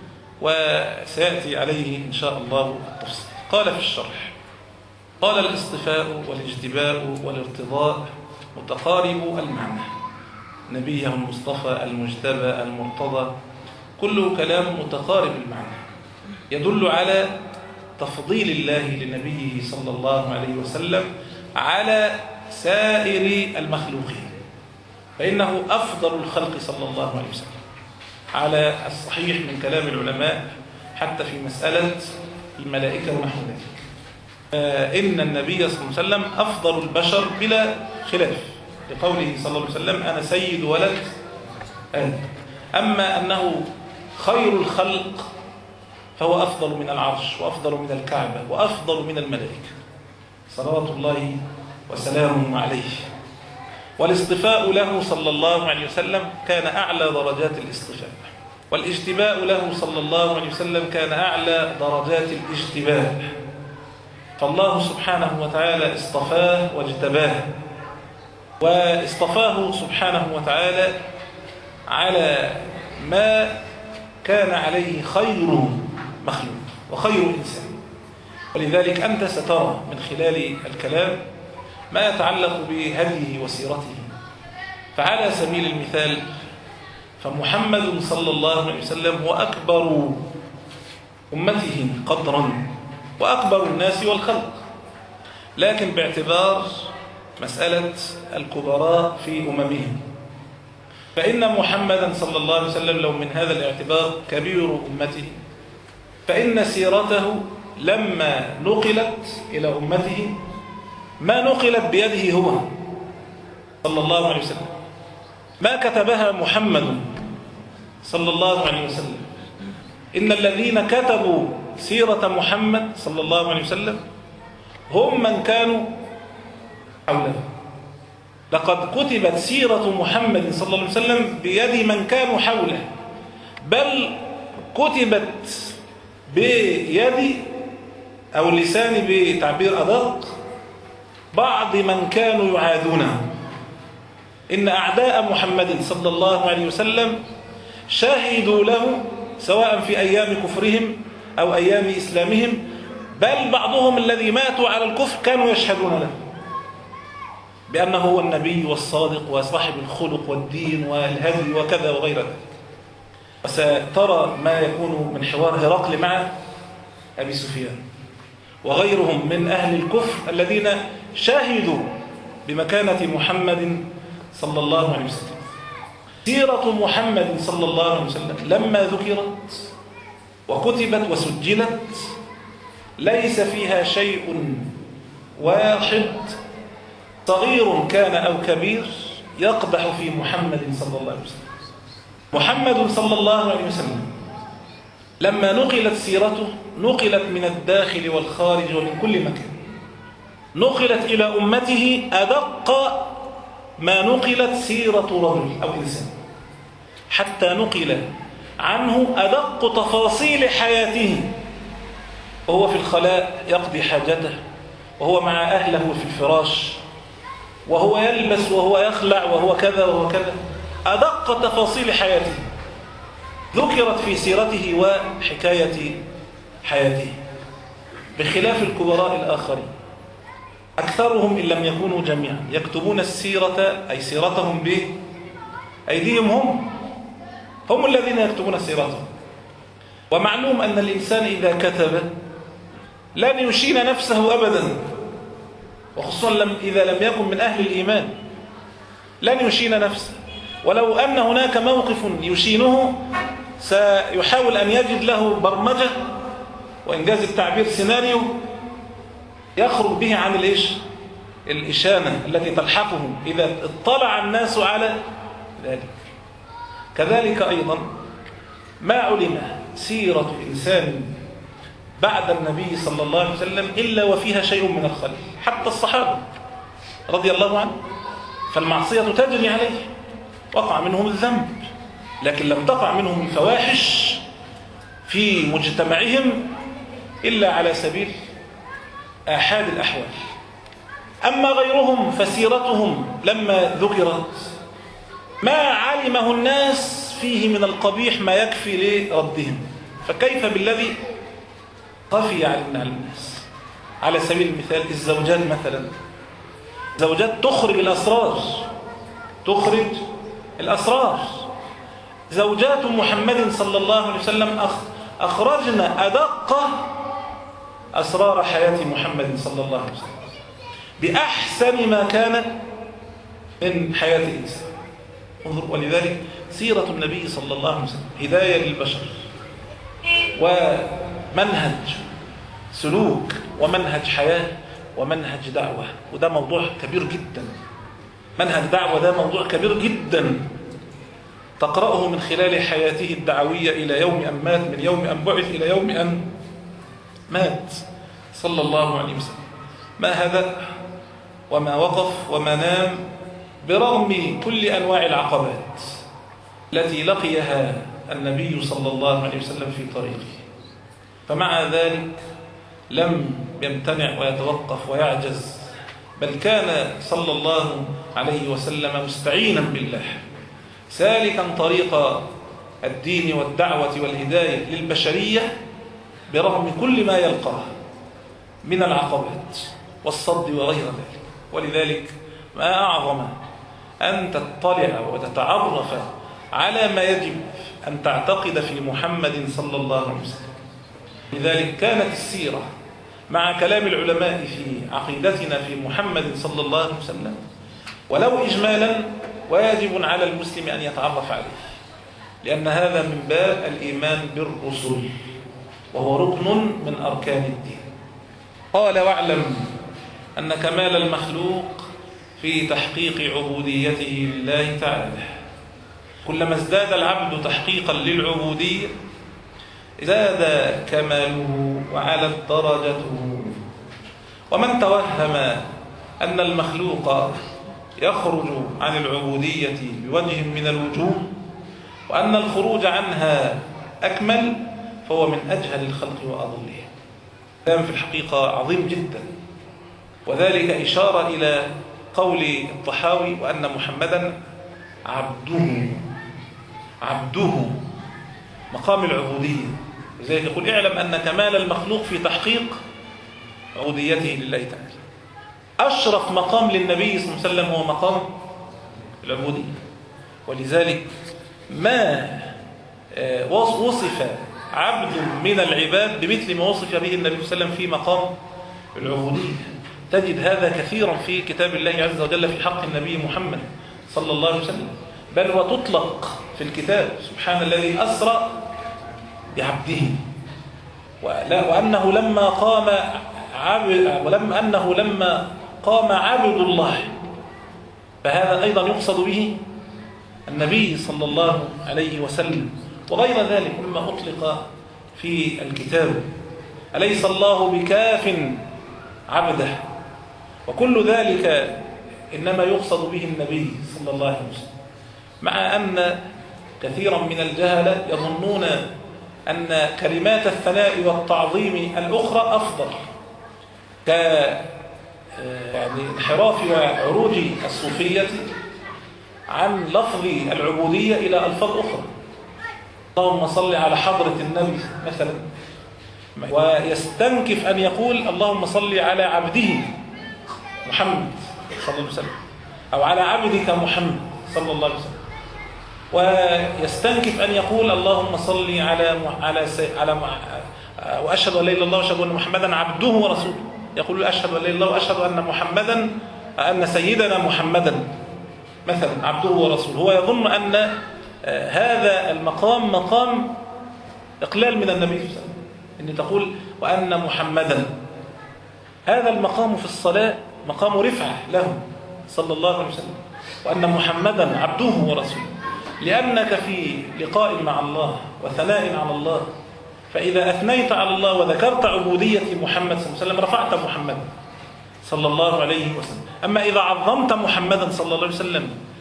وسيأتي عليه إن شاء الله التفصيل. قال في الشرح: قال الاصطفاء والاجتباء والارتضاء متقارب المعنى، نبيه المصطفى المجتبى المرتضى، كله كلام متقارب المعنى يدل على تفضيل الله لنبيه صلى الله عليه وسلم على سائر المخلوقين، فإنه أفضل الخلق صلى الله عليه وسلم على الصحيح من كلام العلماء، حتى في مسألة الملائكة ونحو ذلك. إن النبي صلى الله عليه وسلم أفضل البشر بلا خلاف، لقوله صلى الله عليه وسلم: أنا سيد ولد آدم. أما أنه خير الخلق فهو أفضل من العرش، وأفضل من الكعبة، وأفضل من الملائكة صلوات الله وسلامه عليه. والاصطفاء له صلى الله عليه وسلم كان أعلى درجات الاصطفاء، والاجتباء له صلى الله عليه وسلم كان أعلى درجات الاجتباء. فالله سبحانه وتعالى اصطفاه واجتباه، واصطفاه سبحانه وتعالى على ما كان عليه خير مخلوق وخير إنسان. ولذلك أنت سترى من خلال الكلام ما يتعلق بهديه وسيرته. فعلى سبيل المثال، فمحمد صلى الله عليه وسلم هو أكبر أمته قدرا وأكبر الناس والخلق، لكن باعتبار مسألة الكبراء في أممهم، فإن محمدا صلى الله عليه وسلم لو من هذا الاعتبار كبير أمته، فإن سيرته لما نقلت إلى أمته ما نقلت بيده هو صلى الله عليه وسلم، ما كتبها محمد صلى الله عليه وسلم. إن الذين كتبوا سيرة محمد صلى الله عليه وسلم هم من كانوا حوله. لقد كتبت سيرة محمد صلى الله عليه وسلم بيد من كانوا حوله، بل كتبت بيد أو لسان بتعبير أدق بعض من كانوا يعادونه. إن أعداء محمد صلى الله عليه وسلم شاهدوا له سواء في أيام كفرهم أو أيام إسلامهم، بل بعضهم الذي ماتوا على الكفر كانوا يشهدون له بأنه هو النبي والصادق وصاحب الخلق والدين والهدي وكذا وغير ذلك. وسترى ما يكون من حوار هرقل مع أبي سفيان وغيرهم من أهل الكفر الذين شاهدوا بمكانة محمد صلى الله عليه وسلم. سيرة محمد صلى الله عليه وسلم لما ذكرت وكتبت وسجلت ليس فيها شيء واحد صغير كان أو كبير يقدح في محمد صلى الله عليه وسلم. محمد صلى الله عليه وسلم لما نقلت سيرته نقلت من الداخل والخارج ومن كل مكان، نقلت إلى أمته أدق ما نقلت سيرة رجل أو إنسان، حتى نقل عنه أدق تفاصيل حياته، وهو في الخلاء يقضي حاجته، وهو مع أهله في الفراش، وهو يلبس وهو يخلع وهو كذا وهو كذا، أدق تفاصيل حياته ذكرت في سيرته وحكاية حياته، بخلاف الكبراء الآخرين أكثرهم إن لم يكونوا جميعا يكتبون السيرة أي سيرتهم بأيديهم، هم هم الذين يكتبون سيرتهم. ومعلوم أن الإنسان إذا كتب لن يشين نفسه أبدا، وخصوصا لم إذا لم يكن من أهل الإيمان لن يشين نفسه، ولو أن هناك موقف يشينه سيحاول أن يجد له برمجة وإنجاز التعبير سيناريو يخرج به عن الإيش؟ الإشانة التي تلحقه إذا اطلع الناس على ذلك. كذلك أيضا ما علم سيرة إنسان بعد النبي صلى الله عليه وسلم إلا وفيها شيء من الخلل، حتى الصحابة رضي الله عنه، فالمعصية تجري عليه، وقع منهم الذنب لكن لم تقع منهم الفواحش في مجتمعهم إلا على سبيل آحاد الأحوال. أما غيرهم فسيرتهم لما ذكرت ما علمه الناس فيه من القبيح ما يكفي لردهم، فكيف بالذي خفي على الناس؟ على سبيل المثال الزوجات مثلا، زوجات تخرج الأسرار، تخرج الأسرار. زوجات محمد صلى الله عليه وسلم أخرجن أدق أسرار حياة محمد صلى الله عليه وسلم بأحسن ما كان من حياة الإنسان. ولذلك سيرة النبي صلى الله عليه وسلم هداية للبشر ومنهج سلوك ومنهج حياة ومنهج دعوة، وده موضوع كبير جدا. منهج دعوة ده موضوع كبير جدا تقرأه من خلال حياته الدعوية إلى يوم أن مات، من يوم أن بعث إلى يوم أن مات صلى الله عليه وسلم. ما هذا وما وقف وما نام برغم كل أنواع العقبات التي لقيها النبي صلى الله عليه وسلم في طريقه، فمع ذلك لم يمتنع ويتوقف ويعجز، بل كان صلى الله عليه وسلم مستعينا بالله سالكا طريق الدين والدعوة والهداية للبشرية برغم كل ما يلقاه من العقبات والصد وغير ذلك. ولذلك ما أعظم أن تطلع وتتعرف على ما يجب أن تعتقد في محمد صلى الله عليه وسلم. لذلك كانت السيرة مع كلام العلماء في عقيدتنا في محمد صلى الله عليه وسلم ولو إجمالا واجب على المسلم أن يتعرف عليه، لأن هذا من باب الإيمان بالرسل وهو ركن من أركان الدين. قال واعلم أن كمال المخلوق في تحقيق عبوديته لله تعالى. كلما ازداد العبد تحقيقا للعبودية زاد كماله وعلت درجته. ومن توهم أن المخلوق يخرج عن العبودية بوجه من الوجوه وأن الخروج عنها أكمل فهو من أجهل الخلق وأضلهم. كلام في الحقيقة عظيم جدا، وذلك إشارة إلى قول الطحاوي وأن محمدا عبده عبده مقام العبودية. لذلك يقول اعلم أن كمال المخلوق في تحقيق عبوديته لله تعالى. أشرف مقام للنبي صلى الله عليه وسلم هو مقام العبودية، ولذلك ما وصف عبد من العباد بمثل ما وصف به النبي صلى الله عليه وسلم في مقام العبودية. تجد هذا كثيرا في كتاب الله عز وجل في حق النبي محمد صلى الله عليه وسلم، بل وتطلق في الكتاب سبحان الذي أسرى بعبده، وأنه لما قام عبد ولما أنه لما قام عبد الله، فهذا أيضا يقصد به النبي صلى الله عليه وسلم وغير ذلك مما أطلق في الكتاب. أليس الله بكاف عبده؟ وكل ذلك إنما يقصد به النبي صلى الله عليه وسلم، مع أن كثيرا من الجهلة يظنون أن كلمات الثناء والتعظيم الأخرى أفضل، ك يعني انحراف وعروج الصوفية عن لفظ العبودية إلى ألفاظ أخرى. اللهم صل على حضرة النبي مثلا، ويستنكف أن يقول اللهم صل على عبده محمد صلى الله عليه وسلم أو على عبدك محمد صلى الله عليه وسلم، ويستنكف أن يقول اللهم صل على على على وأشهد أن لا إله إلا الله وأشهد أن محمدا عبده ورسوله. يقول أشهد أن لا إله إلا الله وأشهد أن محمدا أن سيدنا محمدا مثلا عبده ورسوله. هو يظن أن هذا المقام مقام إقلال من النبي صلى الله عليه وسلم، أن تقول وأن محمدا. هذا المقام في الصلاة مقام رفعة له صلى الله عليه وسلم، وأن محمدا عبده ورسوله، لأنك في لقاء مع الله وثناء على الله، فإذا أثنيت على الله وذكرت عبودية محمد صلى الله عليه وسلم رفعت محمدا صلى الله عليه وسلم. أما إذا عظمت محمدا صلى الله عليه وسلم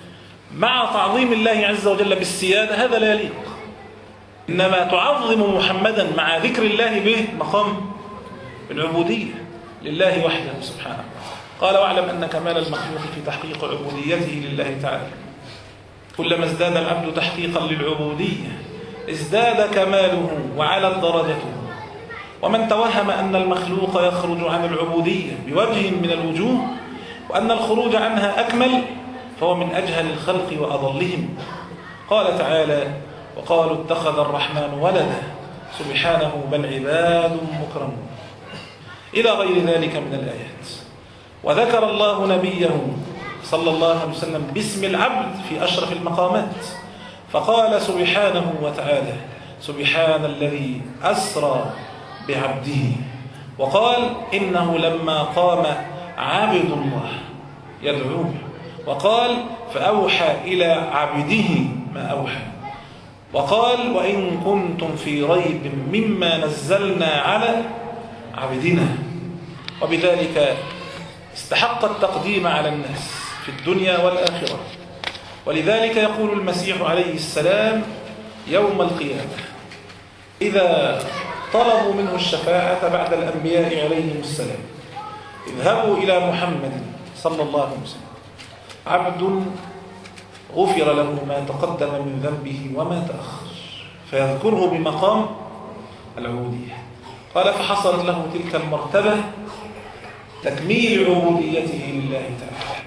مع تعظيم الله عز وجل بالسيادة هذا لا يليق. إنما تعظم محمدا مع ذكر الله به مقام العبودية لله وحده سبحانه. قال واعلم أن كمال المخلوق في تحقيق عبوديته لله تعالى. كلما ازداد العبد تحقيقا للعبودية ازداد كماله وعلت درجته. ومن توهم أن المخلوق يخرج عن العبودية بوجه من الوجوه وأن الخروج عنها أكمل فهو من أجهل الخلق وأضلهم. قال تعالى وقالوا اتخذ الرحمن ولدا سبحانه بل عباد مكرمون إلى غير ذلك من الآيات. وذكر الله نبيه صلى الله عليه وسلم باسم العبد في أشرف المقامات فقال سبحانه وتعالى سبحان الذي أسرى بعبده. وقال إنه لما قام عبد الله يدعوه. وقال فأوحى إلى عبده ما أوحى. وقال وإن كنتم في ريب مما نزلنا على عبدنا. وبذلك استحق التقديم على الناس في الدنيا والآخرة. ولذلك يقول المسيح عليه السلام يوم القيامة إذا طلبوا منه الشفاعة بعد الأنبياء عليهم السلام اذهبوا إلى محمد صلى الله عليه وسلم عبد غفر له ما تقدم من ذنبه وما تأخر فيذكره بمقام العبودية. قال فحصلت له تلك المرتبة تكميل عبوديته لله تعالى.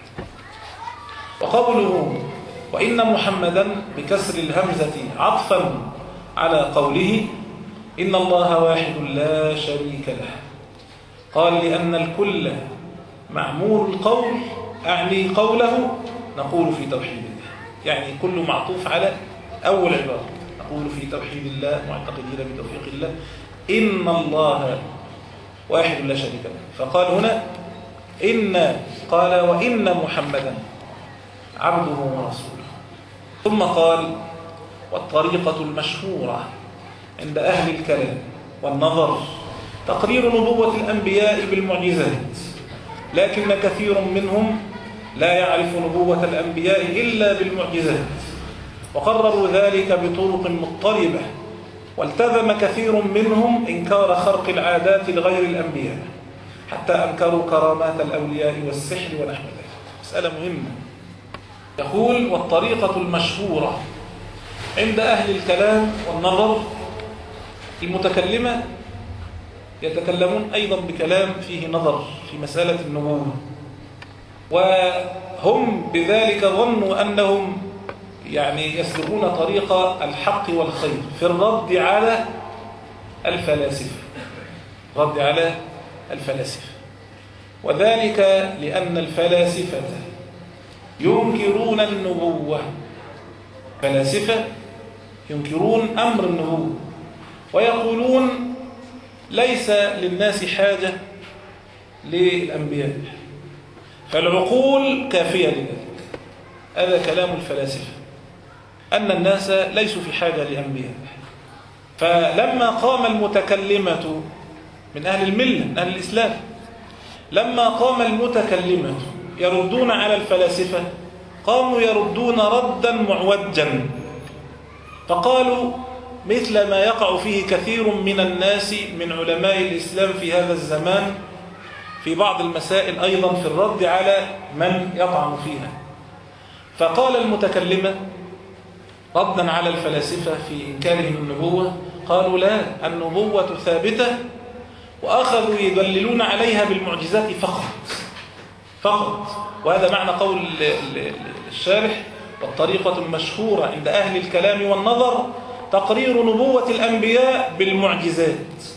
وقوله وإن محمدا بكسر الهمزة عطفا على قوله إن الله واحد لا شريك له. قال لأن الكل معمول القول أعني قوله نقول في توحيد الله، يعني كل معطوف على أول عبارة نقول في توحيد الله معتقدين بتوفيق الله إن الله واحد لا شريك له. فقال هنا إن قال وإن محمدا عبده ورسوله. ثم قال والطريقة المشهورة عند أهل الكلام والنظر تقرير نبوة الأنبياء بالمعجزات، لكن كثير منهم لا يعرف نبوة الأنبياء إلا بالمعجزات وقرروا ذلك بطرق مضطربة، والتزم كثير منهم إنكار خرق العادات لغير الأنبياء حتى أنكروا كرامات الأولياء والسحر ونحو ذلك. مسألة مهمة. يقول والطريقة المشهورة عند أهل الكلام والنظر المتكلمة يتكلمون أيضا بكلام فيه نظر في مسألة النبوة، وهم بذلك ظنوا أنهم يعني يسلكون طريق الحق والخير في الرد على الفلاسفة رد على الفلاسفة وذلك لأن الفلاسفة ينكرون النبوة. فلاسفة ينكرون أمر النبوة ويقولون ليس للناس حاجة للأنبياء فالعقول كافية لذلك. هذا كلام الفلاسفة أن الناس ليسوا في حاجة لأنبياء. فلما قام المتكلمة من أهل الملة من أهل الإسلام لما قام المتكلمة يردون على الفلاسفة قاموا يردون ردا معوجا فقالوا مثل ما يقع فيه كثير من الناس من علماء الإسلام في هذا الزمان في بعض المسائل أيضا في الرد على من يطعن فيها. فقال المتكلمة ردا على الفلاسفة في إنكارهم النبوة قالوا لا النبوة ثابتة وأخذوا يدللون عليها بالمعجزات فقط فقط وهذا معنى قول الشارح والطريقة المشهورة عند أهل الكلام والنظر تقرير نبوة الأنبياء بالمعجزات،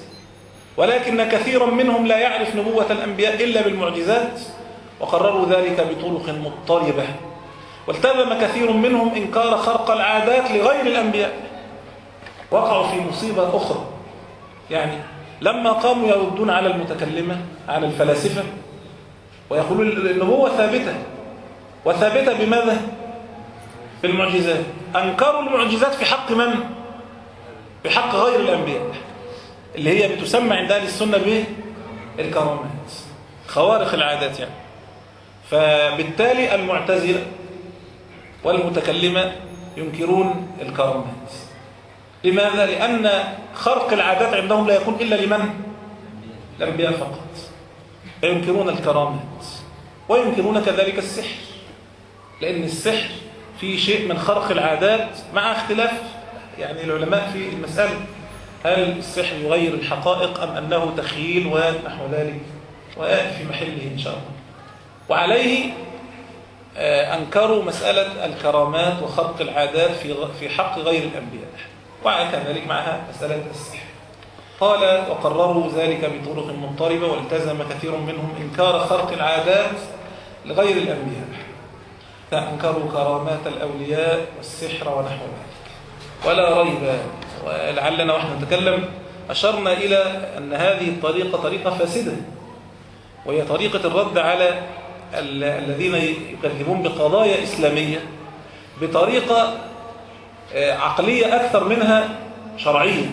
ولكن كثيرا منهم لا يعرف نبوة الأنبياء إلا بالمعجزات وقرروا ذلك بطرق مضطربة، والتزم كثير منهم إنكار خرق العادات لغير الأنبياء. وقعوا في مصيبة أخرى، يعني لما قاموا يردون على المتكلمة على الفلاسفة ويقولون النبوة ثابتة وثابتة بماذا؟ بالمعجزات. أنكروا المعجزات في حق من؟ في حق غير الأنبياء اللي هي بتسمى عند أهل السنة بالكرامات خوارق العادات يعني. فبالتالي المعتزلة والمتكلمة ينكرون الكرامات. لماذا؟ لأن خرق العادات عندهم لا يكون إلا لمن؟ الأنبياء فقط. فينكرون الكرامات وينكرون كذلك السحر، لأن السحر فيه شيء من خرق العادات مع اختلاف يعني العلماء في المسألة، هل السحر يغير الحقائق أم أنه تخيل ونحو ذلك، ويأتي في محله إن شاء الله. وعليه أنكروا مسألة الكرامات وخرق العادات في في حق غير الأنبياء، وكذلك معها مسألة السحر. قال وقرروا ذلك بطرق مضطربة، والتزم كثير منهم إنكار خرق العادات لغير الأنبياء، فأنكروا كرامات الأولياء والسحر ونحو ذلك. ولا ريب، ولعلنا ونحن نتكلم أشرنا إلى أن هذه الطريقة طريقة فاسدة، وهي طريقة الرد على الذين يكذبون بقضايا إسلامية بطريقة عقلية أكثر منها شرعية.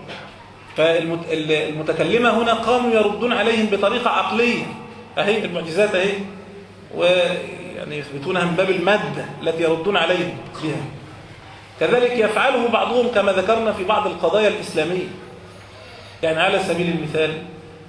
فالمتكلمة هنا قاموا يردون عليهم بطريقة عقلية، أهي المعجزات أهي، ويعني يثبتونها من باب المادة التي يردون عليهم بها. كذلك يفعله بعضهم كما ذكرنا في بعض القضايا الإسلامية. يعني على سبيل المثال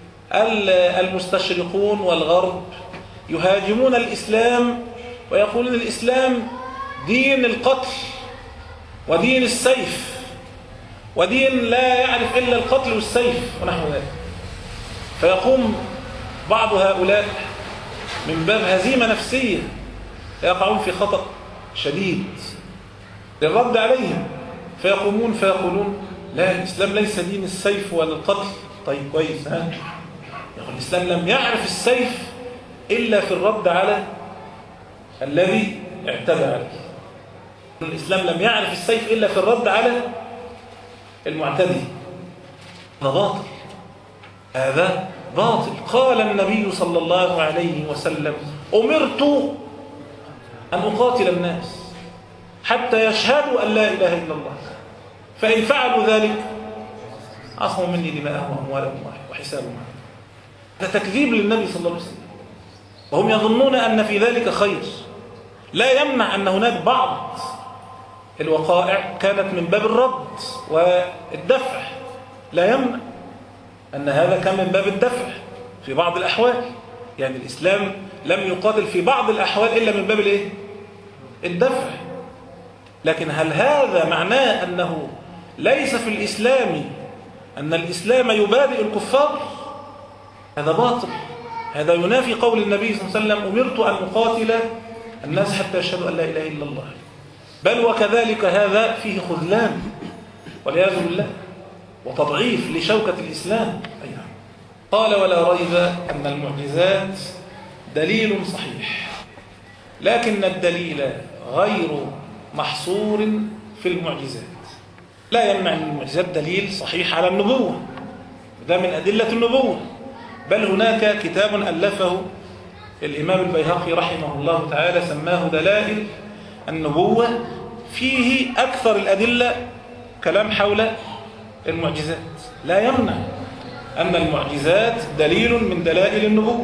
المستشرقون والغرب يهاجمون الإسلام ويقولون الإسلام دين القتل ودين السيف ودين لا يعرف إلا القتل والسيف ونحو ذلك. فيقوم بعض هؤلاء من باب هزيمة نفسية يقعون في خطأ شديد للرد عليهم، فيقومون فيقولون لا، الإسلام ليس دين السيف ولا القتل. طيب كويس، ها؟ يقول الإسلام لم يعرف السيف إلا في الرد على الذي اعتدى عليه. الإسلام لم يعرف السيف إلا في الرد على المعتدي. هذا باطل، هذا باطل. قال النبي صلى الله عليه وسلم أمرت أن أقاتل الناس حتى يشهدوا أن لا إله إلا الله، فإن فعلوا ذلك عصموا مني دماءهم وأموالهم وحسابهم. هذا تكذيب للنبي صلى الله عليه وسلم، وهم يظنون أن في ذلك خير. لا يمنع أن هناك بعض الوقائع كانت من باب الرد والدفع، لا يمنع أن هذا كان من باب الدفع في بعض الأحوال. يعني الإسلام لم يقاتل في بعض الأحوال إلا من باب الإيه؟ الدفع. لكن هل هذا معناه أنه ليس في الإسلام أن الإسلام يبادئ الكفار؟ هذا باطل. هذا ينافي قول النبي صلى الله عليه وسلم أمرت أن أقاتل الناس حتى يشهدوا أن لا إله إلا الله. بل وكذلك هذا فيه خذلان والعياذ بالله وتضعيف لشوكة الإسلام. أيها. قال ولا ريب أن المعجزات دليل صحيح، لكن الدليل غير محصور في المعجزات. لا يمنع أن المعجزات دليل صحيح على النبوة، ده من أدلة النبوة. بل هناك كتاب ألفه الإمام البيهقي رحمه الله تعالى سماه دلائل النبوة، فيه أكثر الأدلة كلام حول المعجزات. لا يمنع أن المعجزات دليل من دلائل النبوة،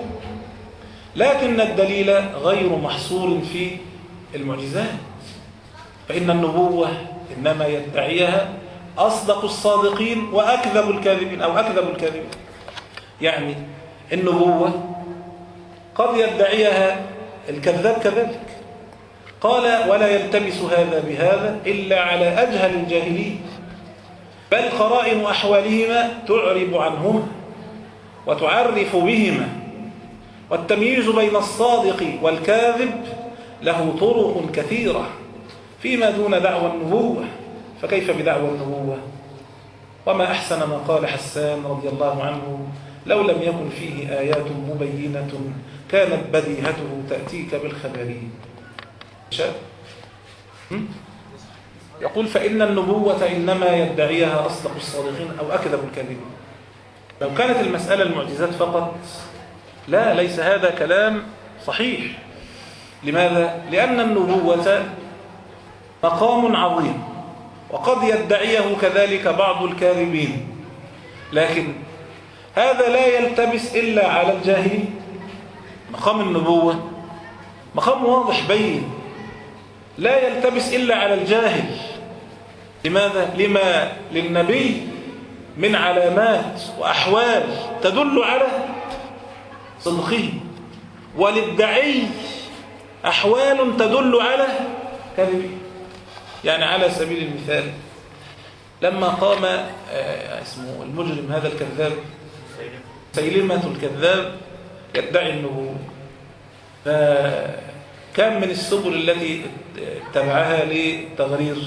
لكن الدليل غير محصور في المعجزات. فإن النبوة إنما يدعيها أصدق الصادقين وأكذب الكاذبين أو أكذب الكاذبين. يعني النبوة قد يدعيها الكذاب كذلك. قال ولا يلتمس هذا بهذا إلا على أجهل الجاهلين، بل قرائن أحوالهما تعرب عنهما وتعرف بهما، والتمييز بين الصادق والكاذب له طرق كثيرة فيما دون دعوى النبوة، فكيف بدعوى النبوة؟ وما أحسن ما قال حسان رضي الله عنه لو لم يكن فيه آيات مبينة كانت بديهته تأتيك بالخبرين. يقول فإن النبوة إنما يدعيها أصدق الصادقين أو أكذب الكاذبين. لو كانت المسألة المعجزات فقط لا، ليس هذا كلام صحيح. لماذا؟ لأن النبوة مقام عظيم وقد يدعيه كذلك بعض الكاذبين، لكن هذا لا يلتبس إلا على الجاهلين. مقام النبوة مقام واضح بين، لا يلتبس إلا على الجاهل. لماذا؟ لما للنبي من علامات وأحوال تدل على صدقه، وللدعي أحوال تدل على كذبه. يعني على سبيل المثال لما قام اسمه المجرم هذا الكذاب مسيلمة الكذاب يدعي النبوة، فكان من السبل التي اتبعها لتغرير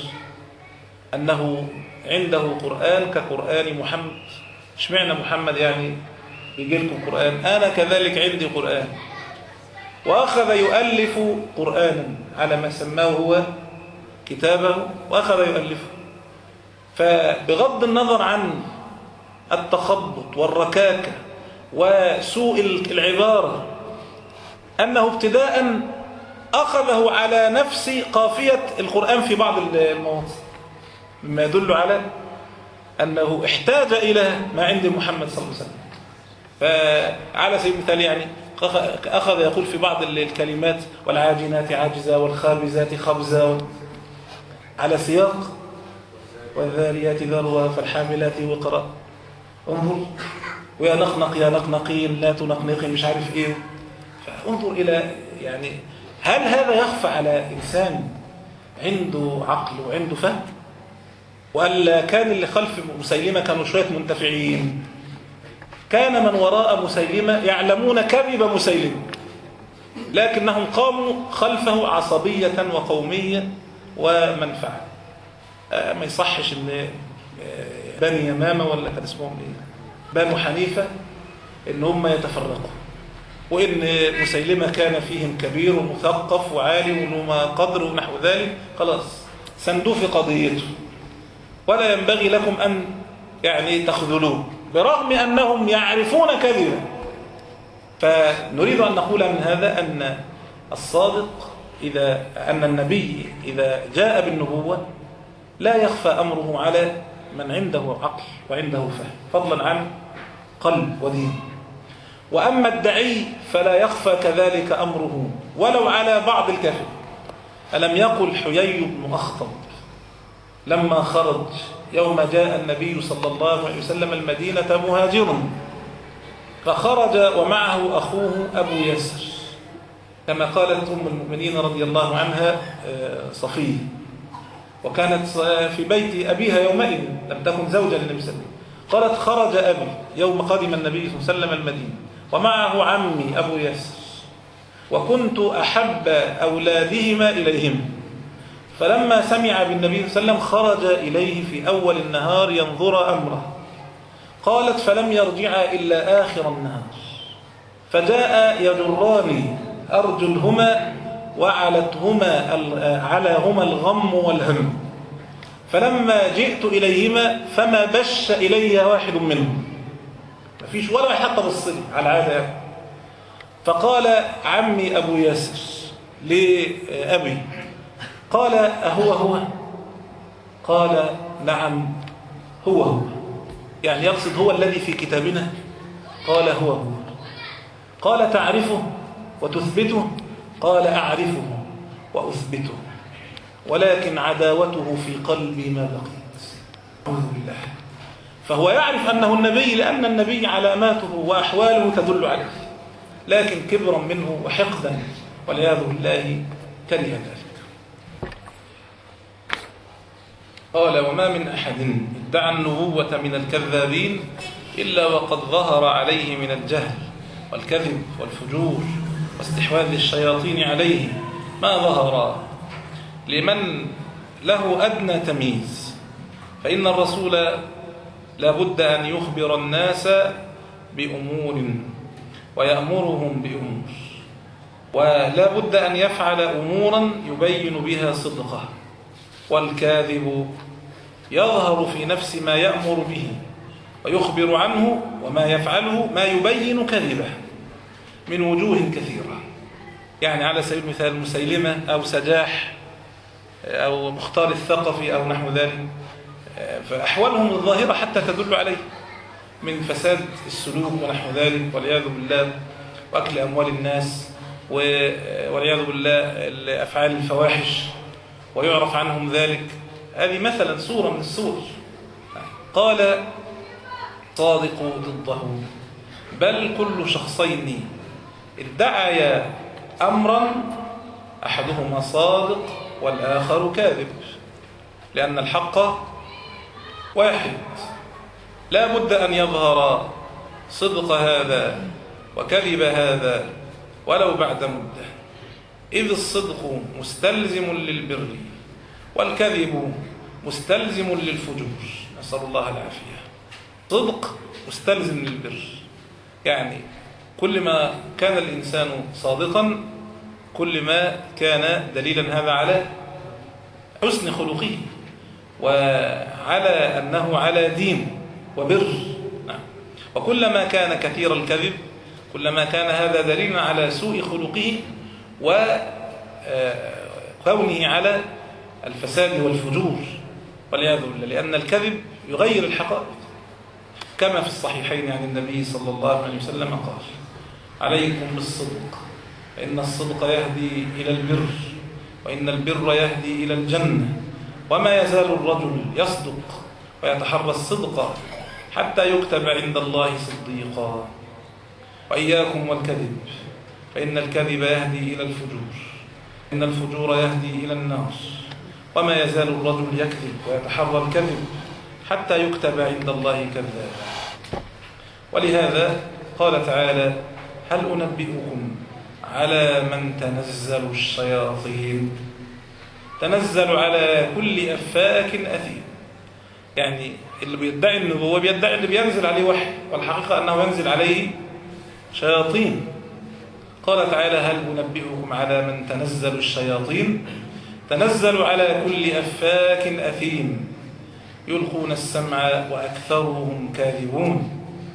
أنه عنده قرآن كقرآن محمد. اشمعنى محمد يعني يجي لكم قرآن؟ أنا كذلك عندي قرآن. وأخذ يؤلف قرآنا على ما سماه هو كتابه، وأخذ يؤلفه. فبغض النظر عن التخبط والركاكة وسوء العبارة أنه ابتداء أخذه على نفس قافية القرآن في بعض المواضع، مما يدل على أنه احتاج إلى ما عند محمد صلى الله عليه وسلم. فعلى سبيل المثال يعني أخذ يقول في بعض الكلمات والعاجنات عاجزة والخابزات خبزة على سياق والذاريات ذروا فالحاملات وقرا. انظر ويا نقنق يا نقنقين لا تنقنقي مش عارف ايه. فانظر الى يعني هل هذا يخفى على انسان عنده عقل وعنده فهم؟ ولا كان اللي خلف مسيلمة كانوا شوية منتفعين؟ كان من وراء مسيلمة يعلمون كذب مسيلمة، لكنهم قاموا خلفه عصبية وقومية ومنفعة. آه ما يصحش ان بني يمامة ولا كان اسمهم ايه بنو حنيفة ان هم يتفرقوا، وان مسيلمة كان فيهم كبير ومثقف وعالم وما قدر ونحو ذلك. خلاص سندوه في قضيته، ولا ينبغي لكم ان يعني تخذلوه برغم انهم يعرفون كذبا. فنريد ان نقول من هذا ان الصادق إذا أن النبي إذا جاء بالنبوة لا يخفى أمره على من عنده عقل وعنده فهم، فضلا عن قلب ودين. وأما الدعي فلا يخفى كذلك أمره ولو على بعض الكافر. ألم يقل حيي بن أخطب لما خرج يوم جاء النبي صلى الله عليه وسلم المدينة مهاجرا، فخرج ومعه أخوه أبو يسر كما قالت أم المؤمنين رضي الله عنها صفية، وكانت في بيت أبيها يومئذ لم تكن زوجا للنبي صلى الله عليه وسلم. قالت خرج أبي يوم قدم النبي صلى الله عليه وسلم المدينة ومعه عمي أبو يسر، وكنت أحب أولادهما إليهم، فلما سمع بالنبي صلى الله عليه وسلم خرج إليه في أول النهار ينظر أمره. قالت فلم يرجع إلا آخر النهار، فجاء يجران أرجلهما وعلتهما علىهما الغم والهم، فلما جئت إليهما فما بش إلي واحد منهم، ما فيش ولا حتى بالصلي على العادة. فقال عمي أبو ياسر لأبي قال أهو هو؟ قال نعم هو هو، يعني يقصد هو الذي في كتابنا. قال هو هو. قال تعرفه وتثبته؟ قال أعرفه وأثبته، ولكن عداوته في قلبي ما بقيت. أعوذ بالله. فهو يعرف أنه النبي لأن النبي علاماته وأحواله تدل عليه، لكن كبرا منه وحقدا والعياذ بالله كره ذلك. قال وما من أحد ادعى النبوة من الكذابين إلا وقد ظهر عليه من الجهل والكذب والفجور واستحواذ الشياطين عليه ما ظهر لمن له أدنى تمييز. فإن الرسول لا بد أن يخبر الناس بأمور ويأمرهم بأمور، ولا بد أن يفعل أمورا يبين بها صدقه. والكاذب يظهر في نفس ما يأمر به ويخبر عنه، وما يفعله ما يبين كذبه من وجوه كثيرة. يعني على سبيل المثال مسيلمة أو سجاح أو مختار الثقفي أو نحو ذلك، فأحوالهم الظاهرة حتى تدل عليه من فساد السلوك ونحو ذلك والعياذ بالله، وأكل أموال الناس والعياذ بالله، أفعال الفواحش ويعرف عنهم ذلك. هذه مثلا صورة من الصور. قال صادق ضده، بل كل شخصين ادعيا أمرا أحدهما صادق والآخر كاذب، لأن الحق واحد، لا بد أن يظهر صدق هذا وكذب هذا ولو بعد مدة، إذ الصدق مستلزم للبر والكذب مستلزم للفجور، نسأل الله العافية. صدق مستلزم للبر، يعني كل ما كان الإنسان صادقا كل ما كان دليلا هذا على حسن خلقه وعلى أنه على دين وبر. نعم. وكلما كان كثير الكذب كلما كان هذا دليلا على سوء خلقه وكونه على الفساد والفجور والعياذ بالله، لأن الكذب يغير الحقائق، كما في الصحيحين عن النبي صلى الله عليه وسلم قال: عليكم بالصدق فإن الصدق يهدي إلى البر وإن البر يهدي إلى الجنة، وما يزال الرجل يصدق ويتحرى الصدق حتى يكتب عند الله صديقا، وإياكم والكذب فإن الكذب يهدي إلى الفجور، إن الفجور يهدي إلى النار، وما يزال الرجل يكذب ويتحرى الكذب حتى يكتب عند الله كذابا. ولهذا قال تعالى: هل أنبئكم على من تنزل الشياطين؟ تنزل على كل أفاك أثيم، يعني اللي بيدعي النبوة بيدعي اللي بينزل عليه وحي، والحقيقة أنه ينزل عليه شياطين. قال تعالى: هل أنبئكم على من تنزل الشياطين؟ تنزل على كل أفاك أثيم يلقون السمع وأكثرهم كاذبون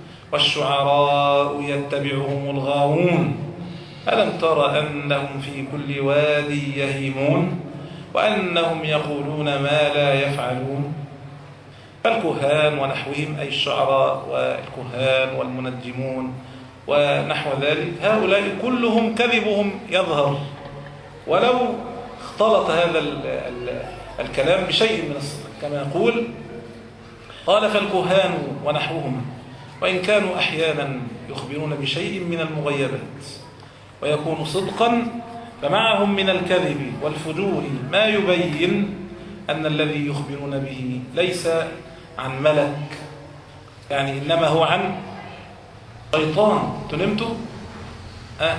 والشعراء يتبعهم الغاوون ألم تر أنهم في كل وادي يهيمون وأنهم يقولون ما لا يفعلون. فالكهان ونحوهم أي الشعراء والكهان والمنجمون ونحو ذلك هؤلاء كلهم كذبهم يظهر ولو اختلط هذا ال ال الكلام بشيء من الصدق، كما يقول: قال فالكهان ونحوهم وإن كانوا أحيانا يخبرون بشيء من المغيبات ويكون صدقا فمعهم من الكذب والفجور ما يبين أن الذي يخبرون به ليس عن ملك، يعني إنما هو عن شيطان. تنمتوا؟ أه؟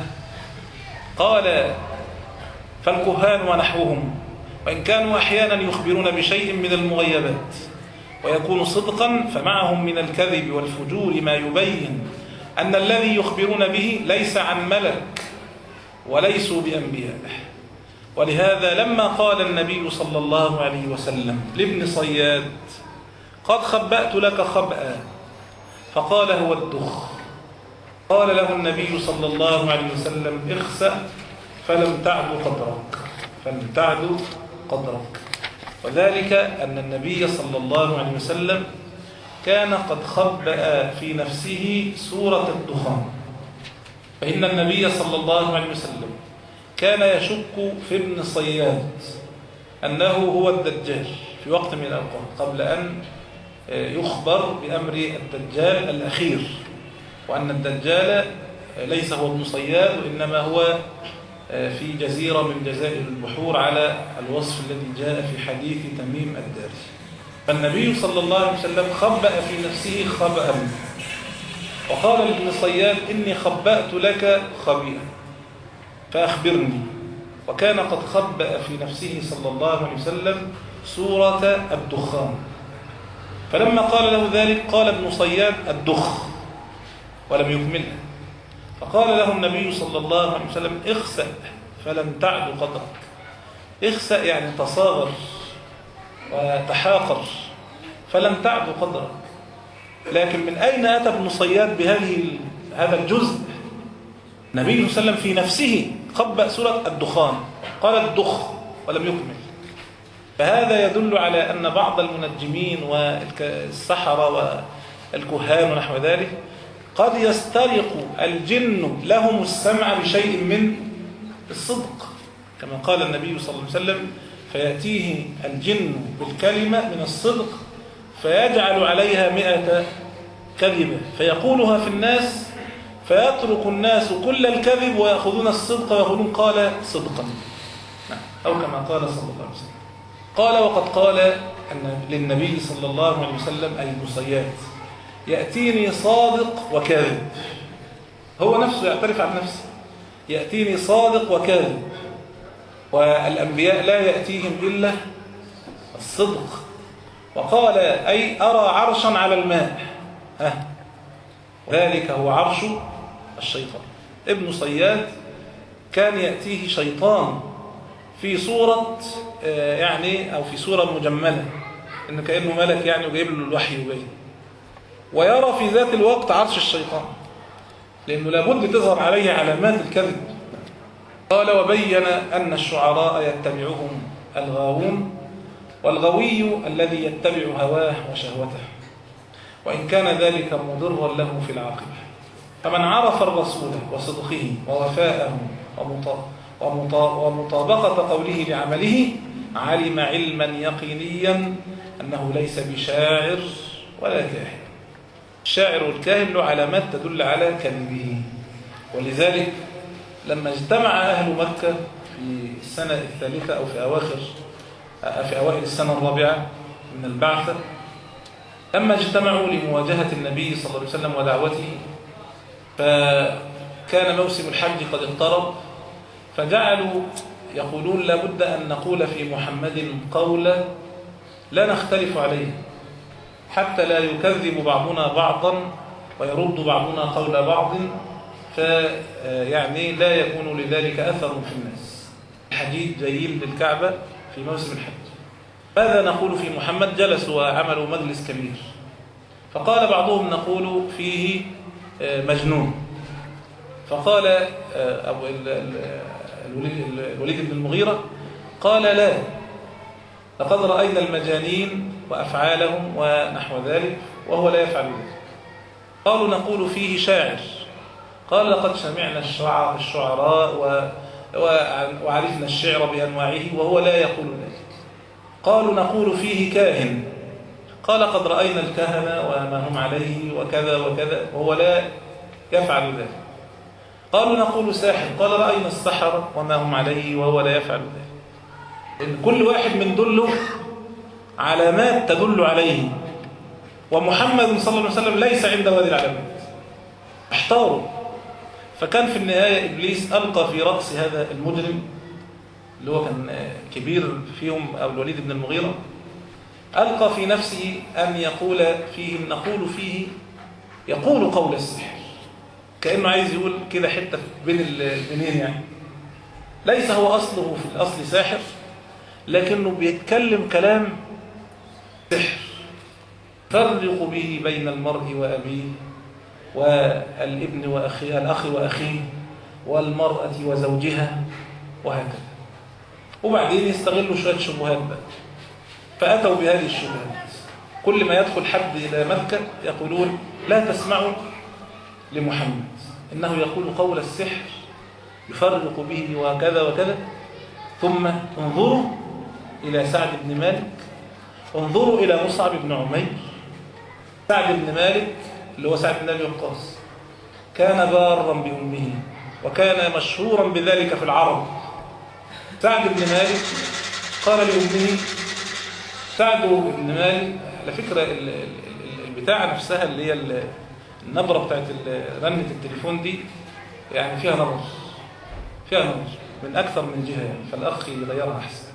قال فالكهان ونحوهم وإن كانوا أحيانا يخبرون بشيء من المغيبات ويكون صدقا فمعهم من الكذب والفجور ما يبين أن الذي يخبرون به ليس عن ملك وليسوا بأنبياء. ولهذا لما قال النبي صلى الله عليه وسلم لابن صياد: قد خبأت لك خبأ، فقال: هو الدخ، قال له النبي صلى الله عليه وسلم: اخسأ فلم تعد قدرك، فلم تعد قدرك. وذلك أن النبي صلى الله عليه وسلم كان قد خبأ في نفسه سورة الدخان، فإن النبي صلى الله عليه وسلم كان يشك في ابن صياد أنه هو الدجال في وقت من الأوقات قبل أن يخبر بأمر الدجال الأخير، وأن الدجال ليس هو ابن صياد وإنما هو في جزيرة من جزائر البحور على الوصف الذي جاء في حديث تميم الداري. فالنبي صلى الله عليه وسلم خبأ في نفسه خبأ وقال لابن صياد: إني خبأت لك خبيئا فأخبرني. وكان قد خبأ في نفسه صلى الله عليه وسلم سورة الدخان، فلما قال له ذلك قال ابن صياد: الدخ، ولم يكملها. فقال له النبي صلى الله عليه وسلم: اخسأ فلم تعد قدرك. اخسأ يعني تصاغر وتحاقر، فلم تعد قدرك. لكن من أين أتى ابن صياد بهذه هذا الجزء؟ النبي صلى الله عليه وسلم في نفسه خبأ سورة الدخان، قال الدخ ولم يكمل. فهذا يدل على أن بعض المنجمين والسحرة والكهان ونحو ذلك قد يسترق الجن لهم السمع بشيء من الصدق، كما قال النبي صلى الله عليه وسلم: فيأتيه الجن بالكلمة من الصدق فيجعل عليها مئة كذبة فيقولها في الناس فيترك الناس كل الكذب ويأخذون الصدق ويقولون قال صدقا، أو كما قال صلى الله عليه وسلم. قال وقد قال للنبي صلى الله عليه وسلم أي البصيات: يأتيني صادق وكاذب. هو نفسه يعترف عن نفسه: يأتيني صادق وكاذب، والأنبياء لا يأتيهم إلا الصدق. وقال: أي أرى عرشا على الماء، ها ذلك هو عرش الشيطان. ابن صياد كان يأتيه شيطان في صورة يعني أو في صورة مجملة، إنه كأنه ملك يعني وجايب له الوحي وجاي، ويرى في ذات الوقت عرش الشيطان، لأنه لابد تظهر عليه علامات الكذب. قال: وبين أن الشعراء يتبعهم الغاوون، والغوي الذي يتبع هواه وشهوته، وإن كان ذلك مضرا له في العاقبة. فمن عرف الرسول وصدقه ووفاءه ومطابقة قوله لعمله علم علما يقينيا أنه ليس بشاعر ولا كاهن. الشاعر والكاهن له علامات تدل على كذبه. ولذلك لما اجتمع أهل مكة في السنة الثالثة أو في أواخر في أوائل السنة الرابعة من البعثة، لما اجتمعوا لمواجهة النبي صلى الله عليه وسلم ودعوته، فكان موسم الحج قد اقترب، فجعلوا يقولون لابد أن نقول في محمد قولا لا نختلف عليه، حتى لا يكذب بعضنا بعضا ويرد بعضنا قول بعض، فيعني لا يكون لذلك أثر في الناس. الحجيج جايين للكعبة في موسم الحج، ماذا نقول في محمد؟ جلسوا وعملوا مجلس كبير، فقال بعضهم نقول فيه مجنون، فقال أبو الوليد بن المغيرة قال: لا، لقد رأينا المجانين وأفعالهم ونحو ذلك وهو لا يفعل ذلك. قالوا نقول فيه شاعر، قال: لقد سمعنا الشعراء وعرفنا الشعر بأنواعه وهو لا يقول ذلك. قالوا نقول فيه كاهن، قال: قد رأينا الكهنة وما هم عليه وكذا وكذا وهو لا يفعل ذلك. قالوا نقول ساحر، قال: رأينا السحرة وما هم عليه وهو لا يفعل ذلك. إن كل واحد من دله علامات تدل عليه، ومحمد صلى الله عليه وسلم ليس عنده هذه العلامات. احتاروا، فكان في النهاية إبليس ألقى في رأس هذا المجرم اللي هو كان كبير فيهم أو الوليد بن المغيرة، ألقى في نفسه أن يقول فيهم نقول فيه يقول قول السحر، كأنه عايز يقول كده حتة بين البنين، يعني ليس هو أصله في الأصل ساحر، لكنه بيتكلم كلام سحر فرق به بين المرء وأبيه والابن وأخيه الأخ وأخيه والمرأة وزوجها وهكذا. وبعدين يستغلوا شوية شبهات بقى، فأتوا بهذه الشبهات. كل ما يدخل حد إلى مكة يقولون: لا تسمعوا لمحمد، إنه يقول قول السحر يفرق به وكذا وكذا. ثم انظروا إلى سعد بن مالك، انظروا إلى مصعب بن عمير. سعد بن مالك اللي هو سعد بن أبي وقاص كان بارا بأمه وكان مشهورا بذلك في العرب. سعد بن مالك قال لأمه، سعد بن مالك على فكرة البتاعة نفسها اللي هي النبرة بتاعت رنة التليفون دي يعني فيها نبر فيها نبر من أكثر من جهة، يعني فالأخ يغيرها أحسن.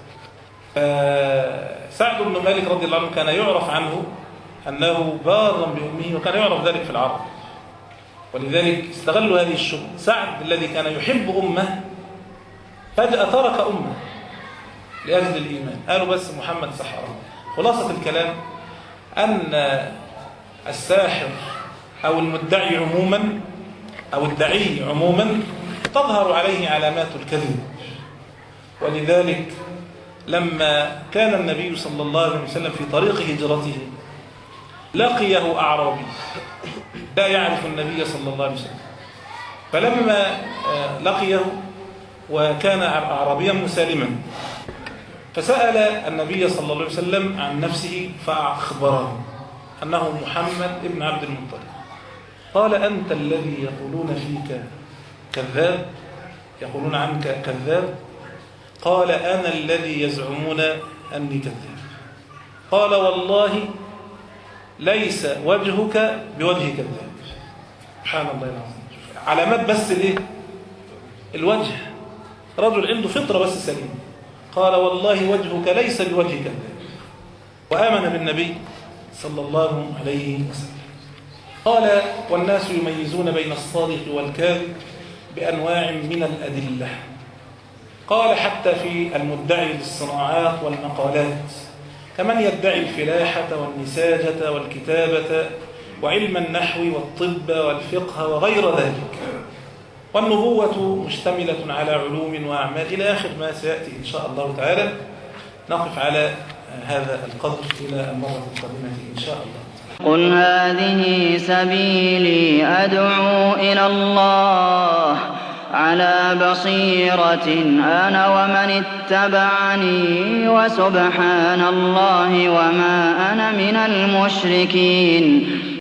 سعد بن مالك رضي الله عنه كان يعرف عنه أنه بارا بأمه، وكان يعرف ذلك في العرب، ولذلك استغلوا هذه الشبهة. سعد الذي كان يحب أمه فجأة ترك أمه لأجل الإيمان، قالوا بس محمد سحره. خلاصة الكلام أن الساحر أو المدعي عموما أو الدعي عموما تظهر عليه علامات الكذب. ولذلك لما كان النبي صلى الله عليه وسلم في طريق هجرته لقيه أعرابي لا يعرف النبي صلى الله عليه وسلم، فلما لقيه وكان أعرابيا مسالما فسأل النبي صلى الله عليه وسلم عن نفسه فأخبره أنه محمد ابن عبد المطلب. قال أنت الذي يقولون فيك كذاب، يقولون عنك كذاب؟ قال أنا الذي يزعمون أني كذاب. قال والله ليس وجهك بوجه كذاب. سبحان الله العظيم. علامات بس ليه؟ الوجه. رجل عنده فطرة بس سليمة. قال والله وجهك ليس بوجه كذاب، وآمن بالنبي صلى الله عليه وسلم. قال والناس يميزون بين الصادق والكاذب بأنواع من الأدلة. قال حتى في المدعي للصناعات والمقالات، كمن يدعي الفلاحة والنساجة والكتابة وعلم النحو والطب والفقه وغير ذلك. والنبوة مشتملة على علوم وأعمال إلى آخر ما سيأتي إن شاء الله تعالى. نقف على هذا القدر إلى المرة القادمة إن شاء الله. قل هذه سبيلي أدعو إلى الله على بصيرة أنا ومن اتبعني وسبحان الله وما أنا من المشركين.